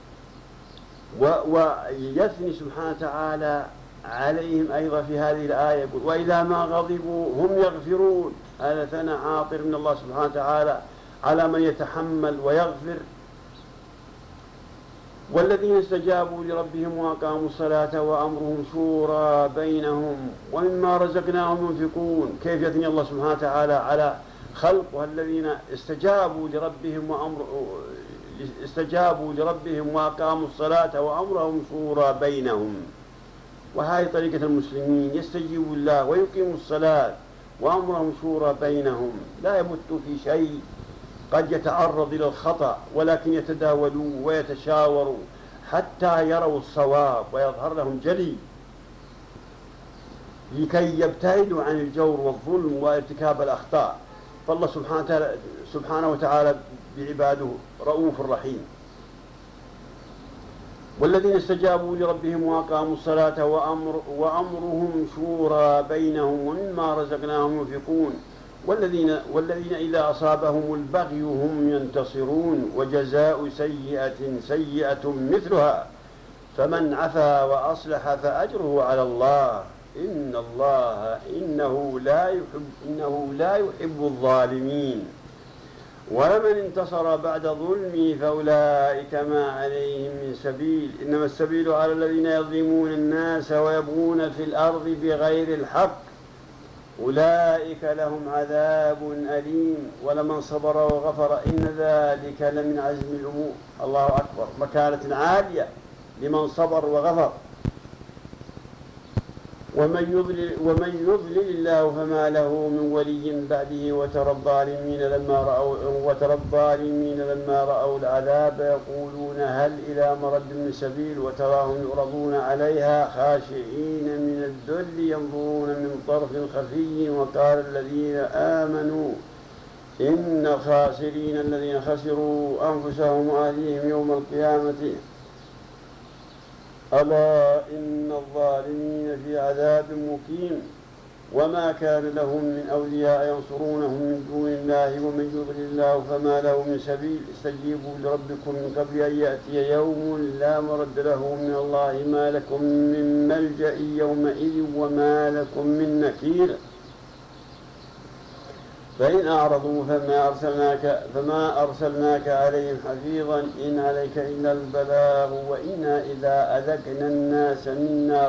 ويثني سبحانه وتعالى عليهم أيضا في هذه الآية يقول وإذا ما غضبوا هم يغفرون. هذا ثناء عاطر من الله سبحانه وتعالى على من يتحمل ويغفر. والذين استجابوا لربهم وأقاموا الصلاة وأمرهم شورى بينهم ومما رزقناهم ينفقون. كيف يثني الله سبحانه وتعالى على خلقه الذين استجابوا لربهم وأقاموا الصلاة وأمرهم شورى بينهم. وهذه طريقة المسلمين، يستجيبوا الله ويقيموا الصلاة وأمرهم شورى بينهم، لا يمتوا في شيء قد يتعرض إلى الخطأ، ولكن يتداولوا ويتشاوروا حتى يروا الصواب ويظهر لهم جلي لكي يبتعدوا عن الجور والظلم وارتكاب الأخطاء. فالله سبحانه وتعالى بعباده رؤوف رحيم. والذين استجابوا لربهم وأقاموا الصلاة وأمرهم شورى بينهم ومما رزقناهم ينفقون والذين إذا أصابهم البغي هم ينتصرون وجزاء سيئة مثلها فمن عفا وأصلح فأجره على الله إنه لا يحب الظالمين ولمن انتصر بعد ظلمه فأولئك ما عليهم من سبيل إنما السبيل على الذين يظلمون الناس ويبغون في الأرض بغير الحق أولئك لهم عذاب أليم ولمن صبر وغفر إن ذلك لمن عزم الأمور. الله أكبر، مكانة عالية لمن صبر وغفر. ومن يضلل الله فما له من ولي بعده وترى الظالمين لما رأوا العذاب يقولون هل إلى مرد من سبيل وتراهم يعرضون عليها خاشعين من الذل ينظرون من طرف خفي وقال الذين آمنوا إن الخاسرين الذين خسروا أنفسهم وأهليهم يوم القيامة ألا إن الظالمين في عذاب مقيم وما كان لهم من أولياء ينصرونهم من دون الله ومن يضلل الله فما له من سبيل. استجيبوا لربكم من قبل أن يأتي يوم لا مرد له من الله ما لكم من ملجأ يومئذ وما لكم من نكير. فإن أعرضوا فما أرسلناك عليهم حفيظا إن عليك إلا البلاغ وإنا إذا أذقنا الناس منا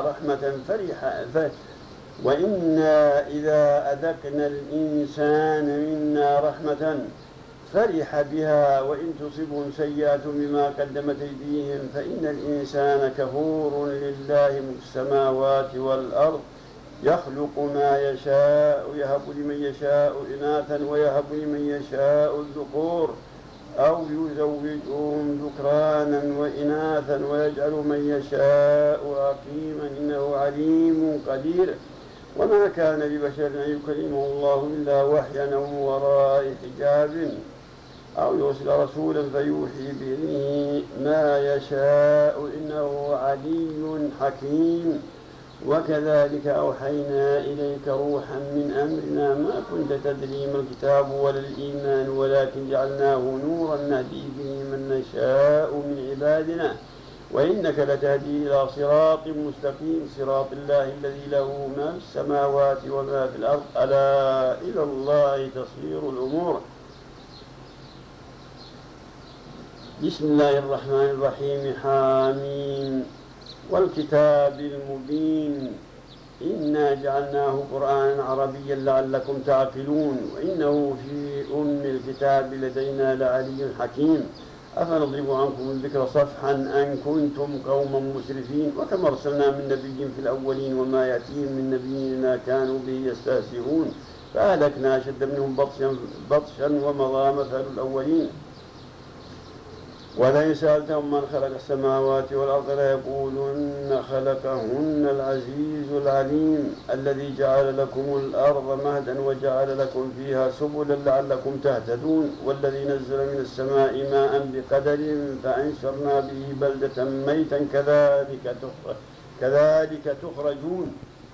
الإنسان منا رحمة فرح بها وإن تصبهم سيئة بما قدمت أيديهم فإن الإنسان كفور لله ملك السماوات والأرض يخلق ما يشاء يهب لمن يشاء إناثا ويهب لمن يشاء الذكور أو يزوجهم ذكرانا وإناثا ويجعل من يشاء عقيما إنه عليم قدير. وما كان لبشر أن يكلمه الله إلا وحيا أو من وراء حجاب أو يرسل رسولا فيوحي بإذنه ما يشاء إنه علي حكيم. وكذلك أوحينا إليك روحا من أمرنا ما كنت تدري ما الكتاب ولا الإيمان ولكن جعلناه نورا نهدي به من نشاء من عبادنا وإنك لتهدي إلى صراط مستقيم صراط الله الذي له ما في السماوات وما في الأرض ألا إلى الله تصير الأمور. بسم الله الرحمن الرحيم حامين والكتاب المبين إنا جعلناه قرآنا عربيا لعلكم تعقلون وإنه في الكتاب لدينا لعلي حكيم أفنضرب عنكم الذكر صفحا أن كنتم قوما مسرفين وكما أرسلنا من نبي في الأولين وما يأتيهم من نبي إلا كانوا به يستهزئون فأهلكنا أشد منهم بطشا ومضى مثل الأولين. ولئن سألتهم من خلق السماوات والأرض ليقولن خلقهن العزيز العليم الذي جعل لكم الأرض مهدا وجعل لكم فيها سبلا لعلكم تهتدون والذي نزل من السماء ماء بقدر فأنشرنا به بلدة ميتا كذلك تخرجون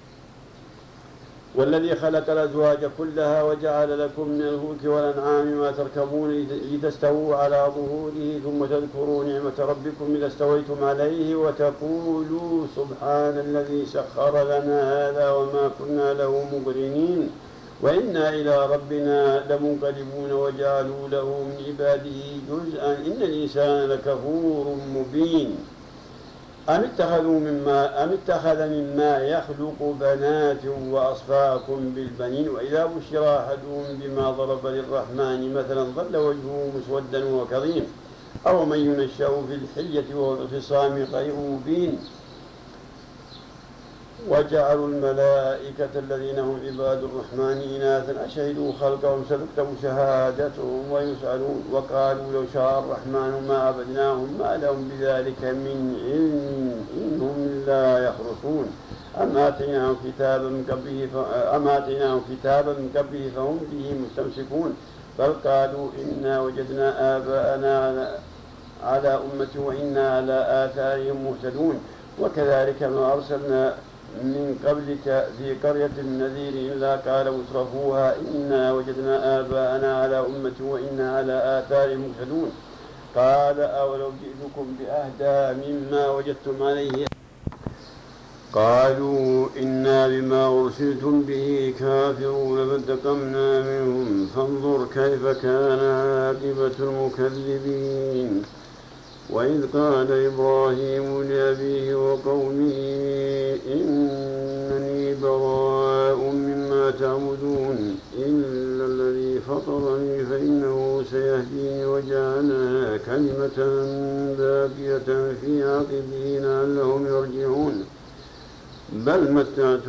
والذي خلق الأزواج كلها وجعل لكم من الفلك والأنعام ما تركبون لتستووا على ظهوره ثم تذكروا نعمة ربكم إذا استويتم عليه وتقولوا سبحان الذي سخر لنا هذا وما كنا له مقرنين وإنا إلى ربنا لمنقلبون وجعلوا له من عباده جزءا إن الإنسان لكفور مبين. أم اتخذ مما يخلق بنات وأصفاكم بالبنين وإذا بشر أحدهم بما ضرب للرحمن مثلا ظل وجهه مسودا وكظيم أو من ينشأ في الحلية وهو في الخصام غير مبين. وجعلوا الملائكة الذين هم عباد الرحمن إناثا أشهدوا خلقهم ستكتب شهادتهم ويسألون وقالوا لو شاء الرحمن ما عبدناهم ما لهم بذلك من علم إن هم إلا يخرصون أم آتيناهم كتابا من قبله فهم به مستمسكون بل قالوا إنا وجدنا آباءنا على أمة وإنا على آثارهم مهتدون. وكذلك ما أرسلنا من قبلك في قرية نذير إلا قال مترفوها إنا وجدنا آباءنا على أمة وإنا على آثارهم مهتدون. قال أولو جئتكم بأهدى مما وجدتم عليه قالوا إنا بما أرسلتم به كافرون فانتقمنا منهم فانظر كيف كان عاقبة المكذبين. وإذ قال إبراهيم لأبيه وقومه إنني براء مما تعبدون إلا الذي فطرني فإنه سيهديني وجعلها كلمة باقية في عقبه لعلهم يرجعون. بل متعت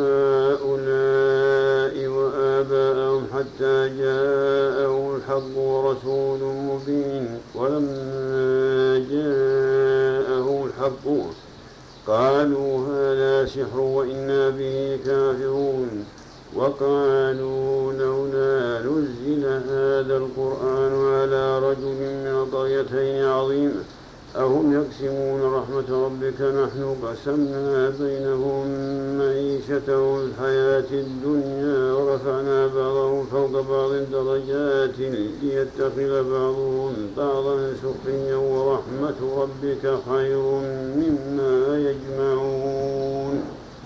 هؤلاء وآباءهم حتى جاءهم الحق ورسول مبين. ولما جاءهم الحق قالوا هذا سحر وإنا به كافرون. وقالوا لولا نزل هذا القرآن على رجل من القريتين عظيم أهم يقسمون رحمة ربك نحن قسمنا بينهم معيشتهم الحياة الدنيا ورفعنا بعضهم فوق بعض درجات ليتخذ بعضهم بعضا سخريا ورحمة ربك خير مما يجمعون.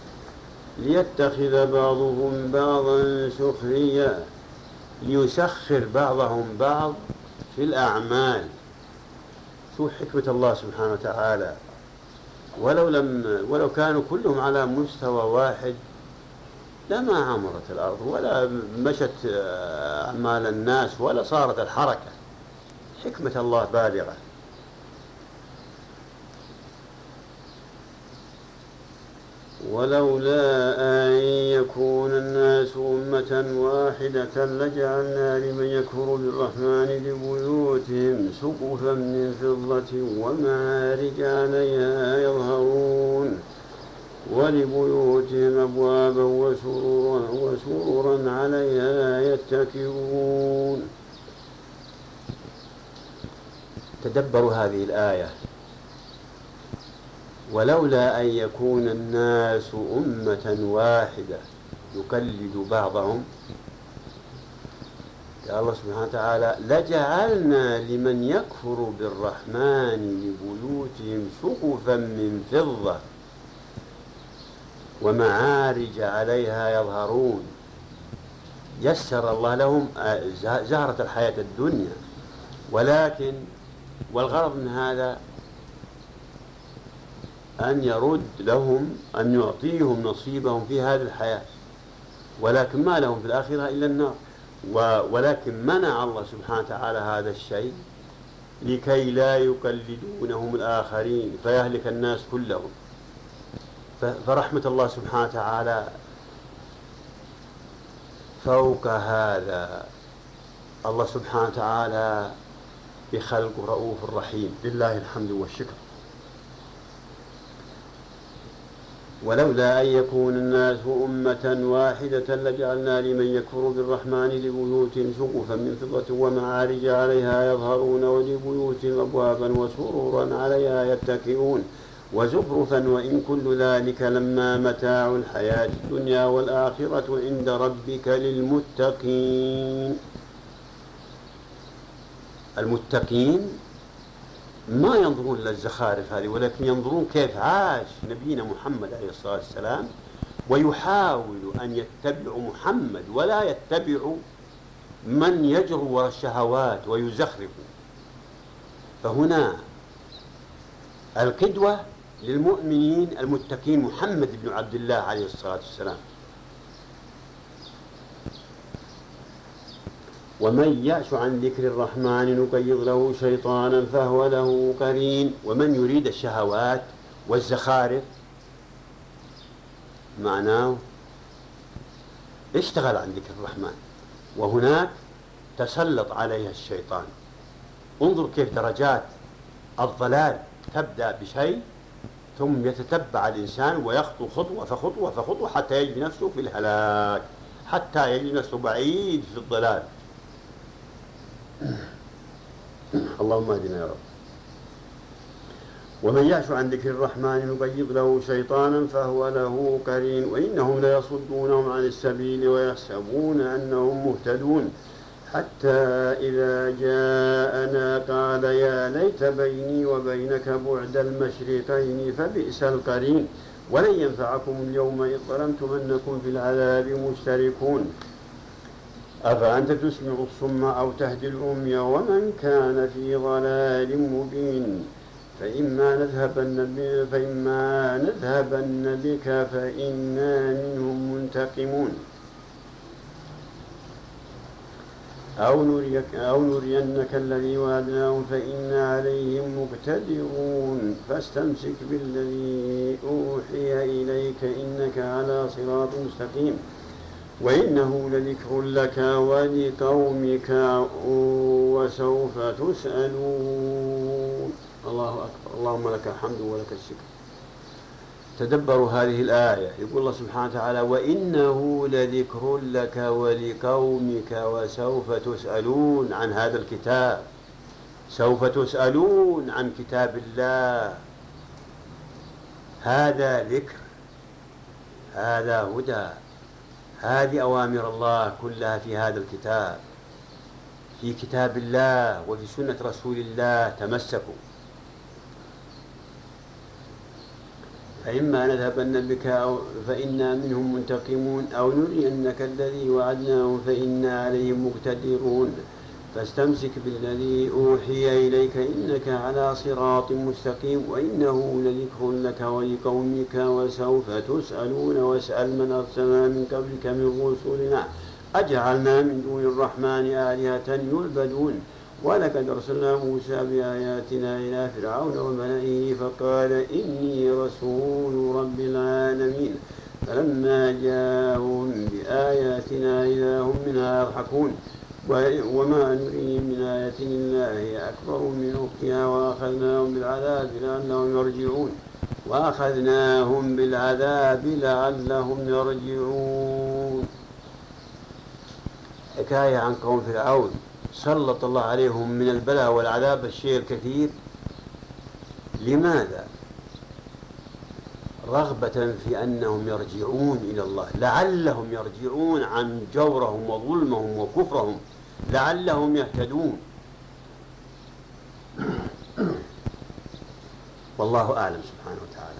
ليتخذ بعضهم بعضا سخريا ليسخر بعضهم بعض في الأعمال. شوف حكمة الله سبحانه وتعالى، ولو كانوا كلهم على مستوى واحد لما عمرت الأرض ولا مشت أعمال الناس ولا صارت الحركة. حكمة الله بالغة. ولولا أن يكون الناس أمة واحدة لجعلنا لمن يكفر بالرحمن لبيوتهم سقفا من فضة ومعارج عليها يظهرون ولبيوتهم أبوابا وسرورا عليها يتكئون. تدبروا هذه الآية. ولولا أن يكون الناس أمة واحدة يقلد بعضهم قال الله سبحانه وتعالى لجعلنا لمن يكفر بالرحمن لبيوتهم سقفا من فضة ومعارج عليها يظهرون. يسر الله لهم زهرة الحياة الدنيا، ولكن والغرض من هذا أن يرد لهم أن يعطيهم نصيبهم في هذه الحياة، ولكن ما لهم في الآخرة إلا النار. ولكن منع الله سبحانه وتعالى هذا الشيء لكي لا يقلدونهم الآخرين فيهلك الناس كلهم. فرحمة الله سبحانه وتعالى فوق هذا. الله سبحانه وتعالى بخلقه رؤوف رحيم، لله الحمد والشكر. ولولا أن يكون الناس أمة واحدة لجعلنا لمن يكفر بالرحمن لبيوتهم سقفا من فضة ومعارج عليها يظهرون ولبيوتهم أبوابا وسرورا عليها يتكئون وزخرفا وإن كل ذلك لما متاع الحياة الدنيا والآخرة عند ربك للمتقين. المتقين ما ينظرون للزخارف هذه، ولكن ينظرون كيف عاش نبينا محمد عليه الصلاة والسلام، ويحاول أن يتبعوا محمد ولا يتبعوا من يجروا وراء الشهوات ويزخرفوا. فهنا القدوة للمؤمنين المتقين محمد بن عبد الله عليه الصلاة والسلام. ومن يعش عن ذكر الرحمن نقيض له شيطانا فهو له قرين. ومن يريد الشهوات والزخارف معناه اشتغل عن ذكر الرحمن، وهناك تسلط عليها الشيطان. انظر كيف درجات الضلال، تبدأ بشيء ثم يتتبع الإنسان ويخطو خطوة فخطوة فخطوة حتى يجد نفسه في الهلاك، حتى يجد نفسه بعيد في الضلال. اللهم اهدنا يا رب. ومن يعش عن ذكر الرحمن نقيض له شيطانا فهو له قرين وإنهم ليصدونهم عن السبيل ويحسبون أنهم مهتدون حتى إذا جاءنا قال يا ليت بيني وبينك بعد المشرقين فبئس القرين ولن ينفعكم اليوم إذ ظلمتم أنكم في العذاب مشتركون أفأنت تسمع الصم أو تهدي العمي ومن كان في ضلال مبين فإما نذهبن بك فإنا منهم منتقمون أو نرينك الذي وعدناهم فإنا عليهم مقتدرون فاستمسك بالذي أوحي إليك إنك على صراط مستقيم وإنه لذكر لك ولقومك وسوف تسألون. الله أكبر. اللهم لك الحمد ولك الشكر. تدبروا هذه الآية. يقول الله سبحانه وتعالى وإنه لذكر لك ولقومك وسوف تسألون عن هذا الكتاب. سوف تسألون عن كتاب الله. هذا ذكر، هذا هدى، هذه أوامر الله كلها في هذا الكتاب، في كتاب الله وفي سنة رسول الله. تمسكوا. فإما نذهبن بك فإنا منهم منتقمون أو نرينك الذي وعدناهم فإنا عليهم مقتدرون فاستمسك بالذي أوحي إليك إنك على صراط مستقيم وإنه لذكر لك ولقومك وسوف تسألون واسأل من أرسلنا من قبلك من رسلنا أجعلنا من دون الرحمن آلهة يعبدون ولقد أرسلنا موسى بآياتنا إلى فرعون وملئه فقال إني رسول رب العالمين فلما جاءهم بآياتنا إذا هم منها يضحكون وما نري من آية إلا هي أكبر من أختها وأخذناهم بالعذاب لعلهم يرجعون. حكاية عن قوم فرعون سلط الله عليهم من البلاء والعذاب الشيء الكثير. لماذا؟ رغبة في أنهم يرجعون إلى الله، لعلهم يرجعون عن جورهم وظلمهم وكفرهم، لعلهم يهتدون. والله أعلم سبحانه وتعالى.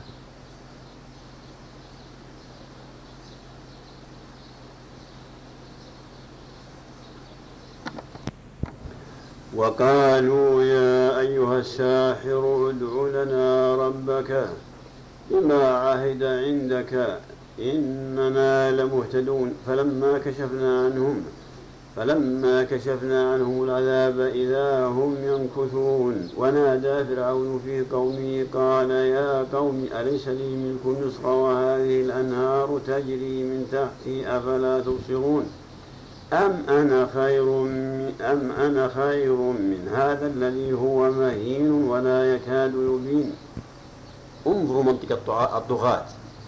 وقالوا يا أيها الساحر ادع لنا ربك بما عهد عندك إننا لمهتدون فلما كشفنا عنهم العذاب إذا هم ينكثون ونادى فرعون في قومه قال يا قوم أليس لي ملك مصر وهذه الأنهار تجري من تحتي أفلا تبصرون أم أنا خير من هذا الذي هو مهين ولا يكاد يبين. انظروا منطق الطغاة.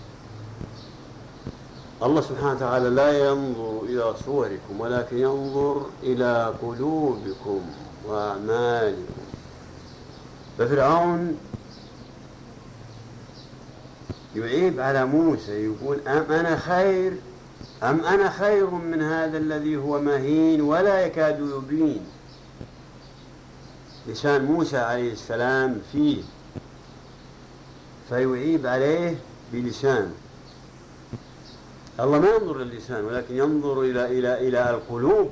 الله سبحانه وتعالى لا ينظر إلى صوركم ولكن ينظر إلى قلوبكم وأعمالكم. ففرعون يعيب على موسى يقول أم أنا خير من هذا الذي هو مهين ولا يكاد يبين. لسان موسى عليه السلام فيه، فيعيب عليه بلسان. الله ما ينظر للسان ولكن ينظر إلى القلوب.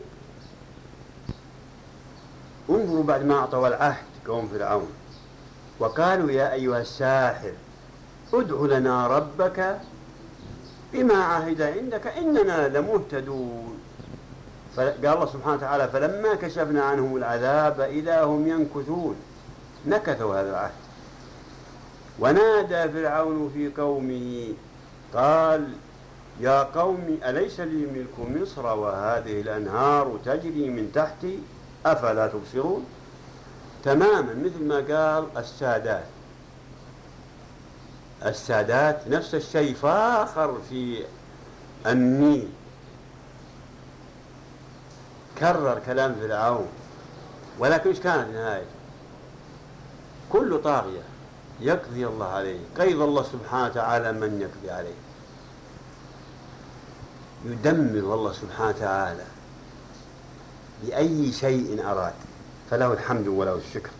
انظروا بعد ما أعطوا العهد قوم فرعون وقالوا يا أيها الساحر ادع لنا ربك بما عهد عندك إننا لمهتدون. قال الله سبحانه وتعالى فلما كشفنا عنهم العذاب إذا هم ينكثون. نكثوا هذا العهد. ونادى فرعون في قومه قال يا قوم أليس لي ملك مصر وهذه الأنهار تجري من تحتي أفلا تبصرون. تماما مثل ما قال السادات نفس الشيء فاخر في النيل. كرر كلام فرعون ولكن ايش كانت نهايته؟ كل طاغية يقضي الله عليه، قيض الله سبحانه وتعالى من يقضي عليه، يدمر الله سبحانه وتعالى بأي شيء أراد، فله الحمد وله الشكر.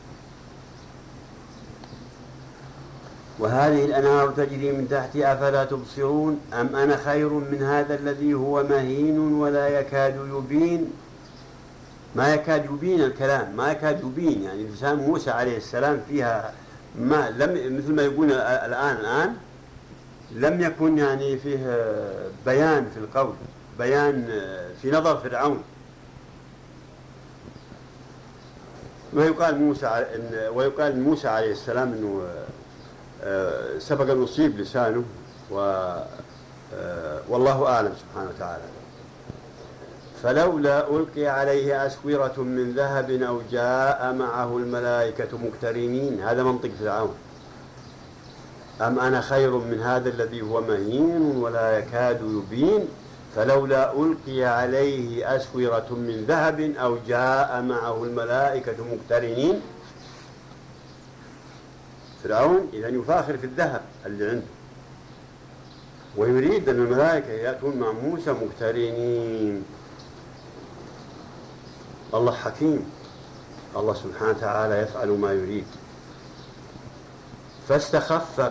وهذه الأنهار تجري من تحتي أفلا تبصرون أم أنا خير من هذا الذي هو مهين ولا يكاد يبين. ما يكاد يبين الكلام، ما يكاد يبين، يعني لسان موسى عليه السلام فيها ما لم، مثل ما يقول الآن لم يكن يعني فيه بيان في القول، بيان في نظر فرعون. ويقال موسى عليه السلام أنه سبق أن يصيب لسانه، والله أعلم سبحانه وتعالى. فلولا ألقي عليه أسورة من ذهب أو جاء معه الملائكة مقترنين، هذا منطق فرعون. أم أنا خير من هذا الذي هو مهين ولا يكاد يبين، فلولا ألقي عليه أسورة من ذهب أو جاء معه الملائكة مقترنين. فرعون إذا يفاخر في الذهب اللي عنده، ويريد أن الملائكة يأتون مع موسى مقترنين. الله حكيم، الله سبحانه وتعالى يفعل ما يريد. فاستخف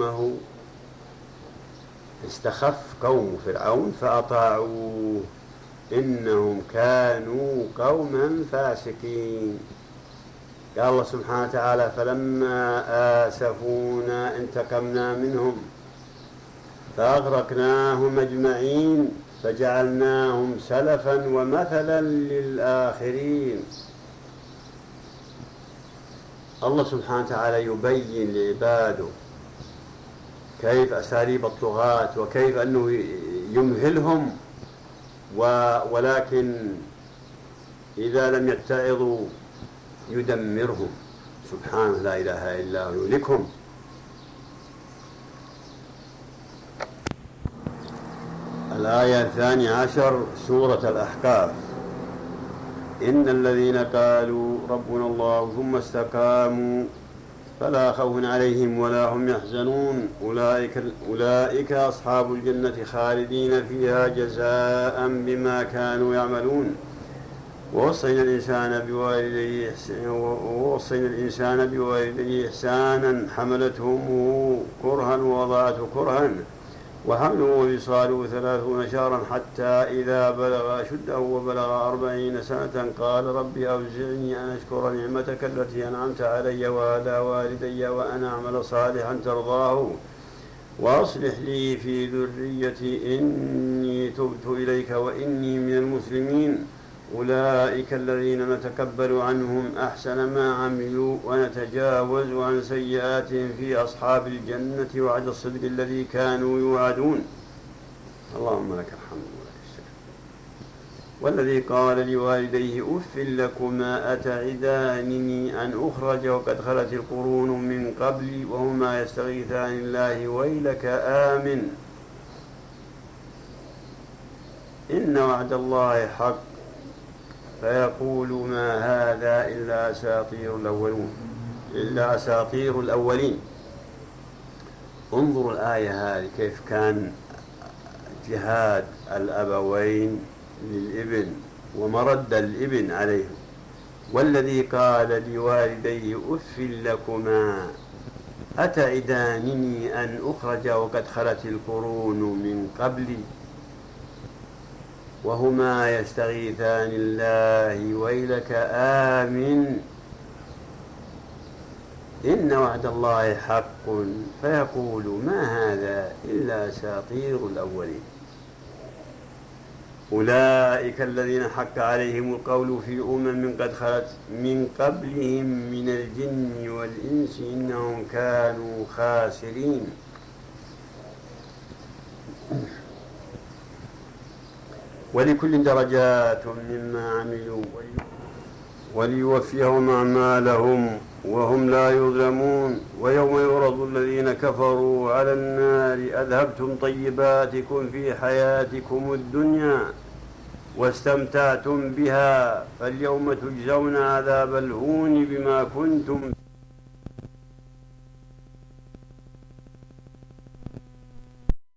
قوم فرعون فأطاعوه إنهم كانوا قوما فاسقين. قال الله سبحانه وتعالى فلما آسفونا انتقمنا منهم فأغرقناهم أجمعين فجعلناهم سلفا ومثلا للآخرين. الله سبحانه وتعالى يبين لعباده كيف أساليب الطغاة وكيف أنه يمهلهم، ولكن إذا لم يتعظوا يدمرهم سبحانه، لا إله إلا هو يهلكهم. الآية 12 سورة الأحقاف. إن الذين قالوا ربنا الله ثم استقاموا فلا خوف عليهم ولا هم يحزنون أولئك أصحاب الجنة خالدين فيها جزاء بما كانوا يعملون. ووصينا الإنسان بوالديه إحسانا حملته كرها ووضعته كرها وحمله وفصاله 30 شهرا حتى إذا بلغ أشده وبلغ 40 سنة قال رب أوزعني أن أشكر نعمتك التي أنعمت علي وعلى والدي وأن أعمل صالحا ترضاه وأصلح لي في ذريتي إني تبت إليك وإني من المسلمين. أولئك الذين نتقبل عنهم أحسن ما عملوا ونتجاوز عن سيئاتهم في أصحاب الجنة وعد الصدق الذي كانوا يوعدون. اللهم لك الحمد ولك الشكر. والذي قال لوالديه أف لكما أتعدانني أن أخرج وقد خلت القرون من قبلي وهما يستغيثان الله ويلك آمن إن وعد الله حق فيقول ما هذا إلا أساطير الأولين. انظروا الآية هذه كيف كان جهاد الأبوين للابن ومرد الابن عليهم. والذي قال لوالديه أف لكما أتعدانني أن أخرج وقد خلت القرون من قبلي وهما يستغيثان الله ويلك آمن إن وعد الله حق فيقول ما هذا إلا أساطير الأولين. أولئك الذين حق عليهم القول في قد خلت من قبلهم من الجن والإنس إنهم كانوا خاسرين. ولكل درجات مما عملوا وليوفيهم أعمالهم وهم لا يظلمون. ويوم يعرض الذين كفروا على النار أذهبتم طيباتكم في حياتكم الدنيا واستمتعتم بها فاليوم تجزون عذاب الهون بما كنتم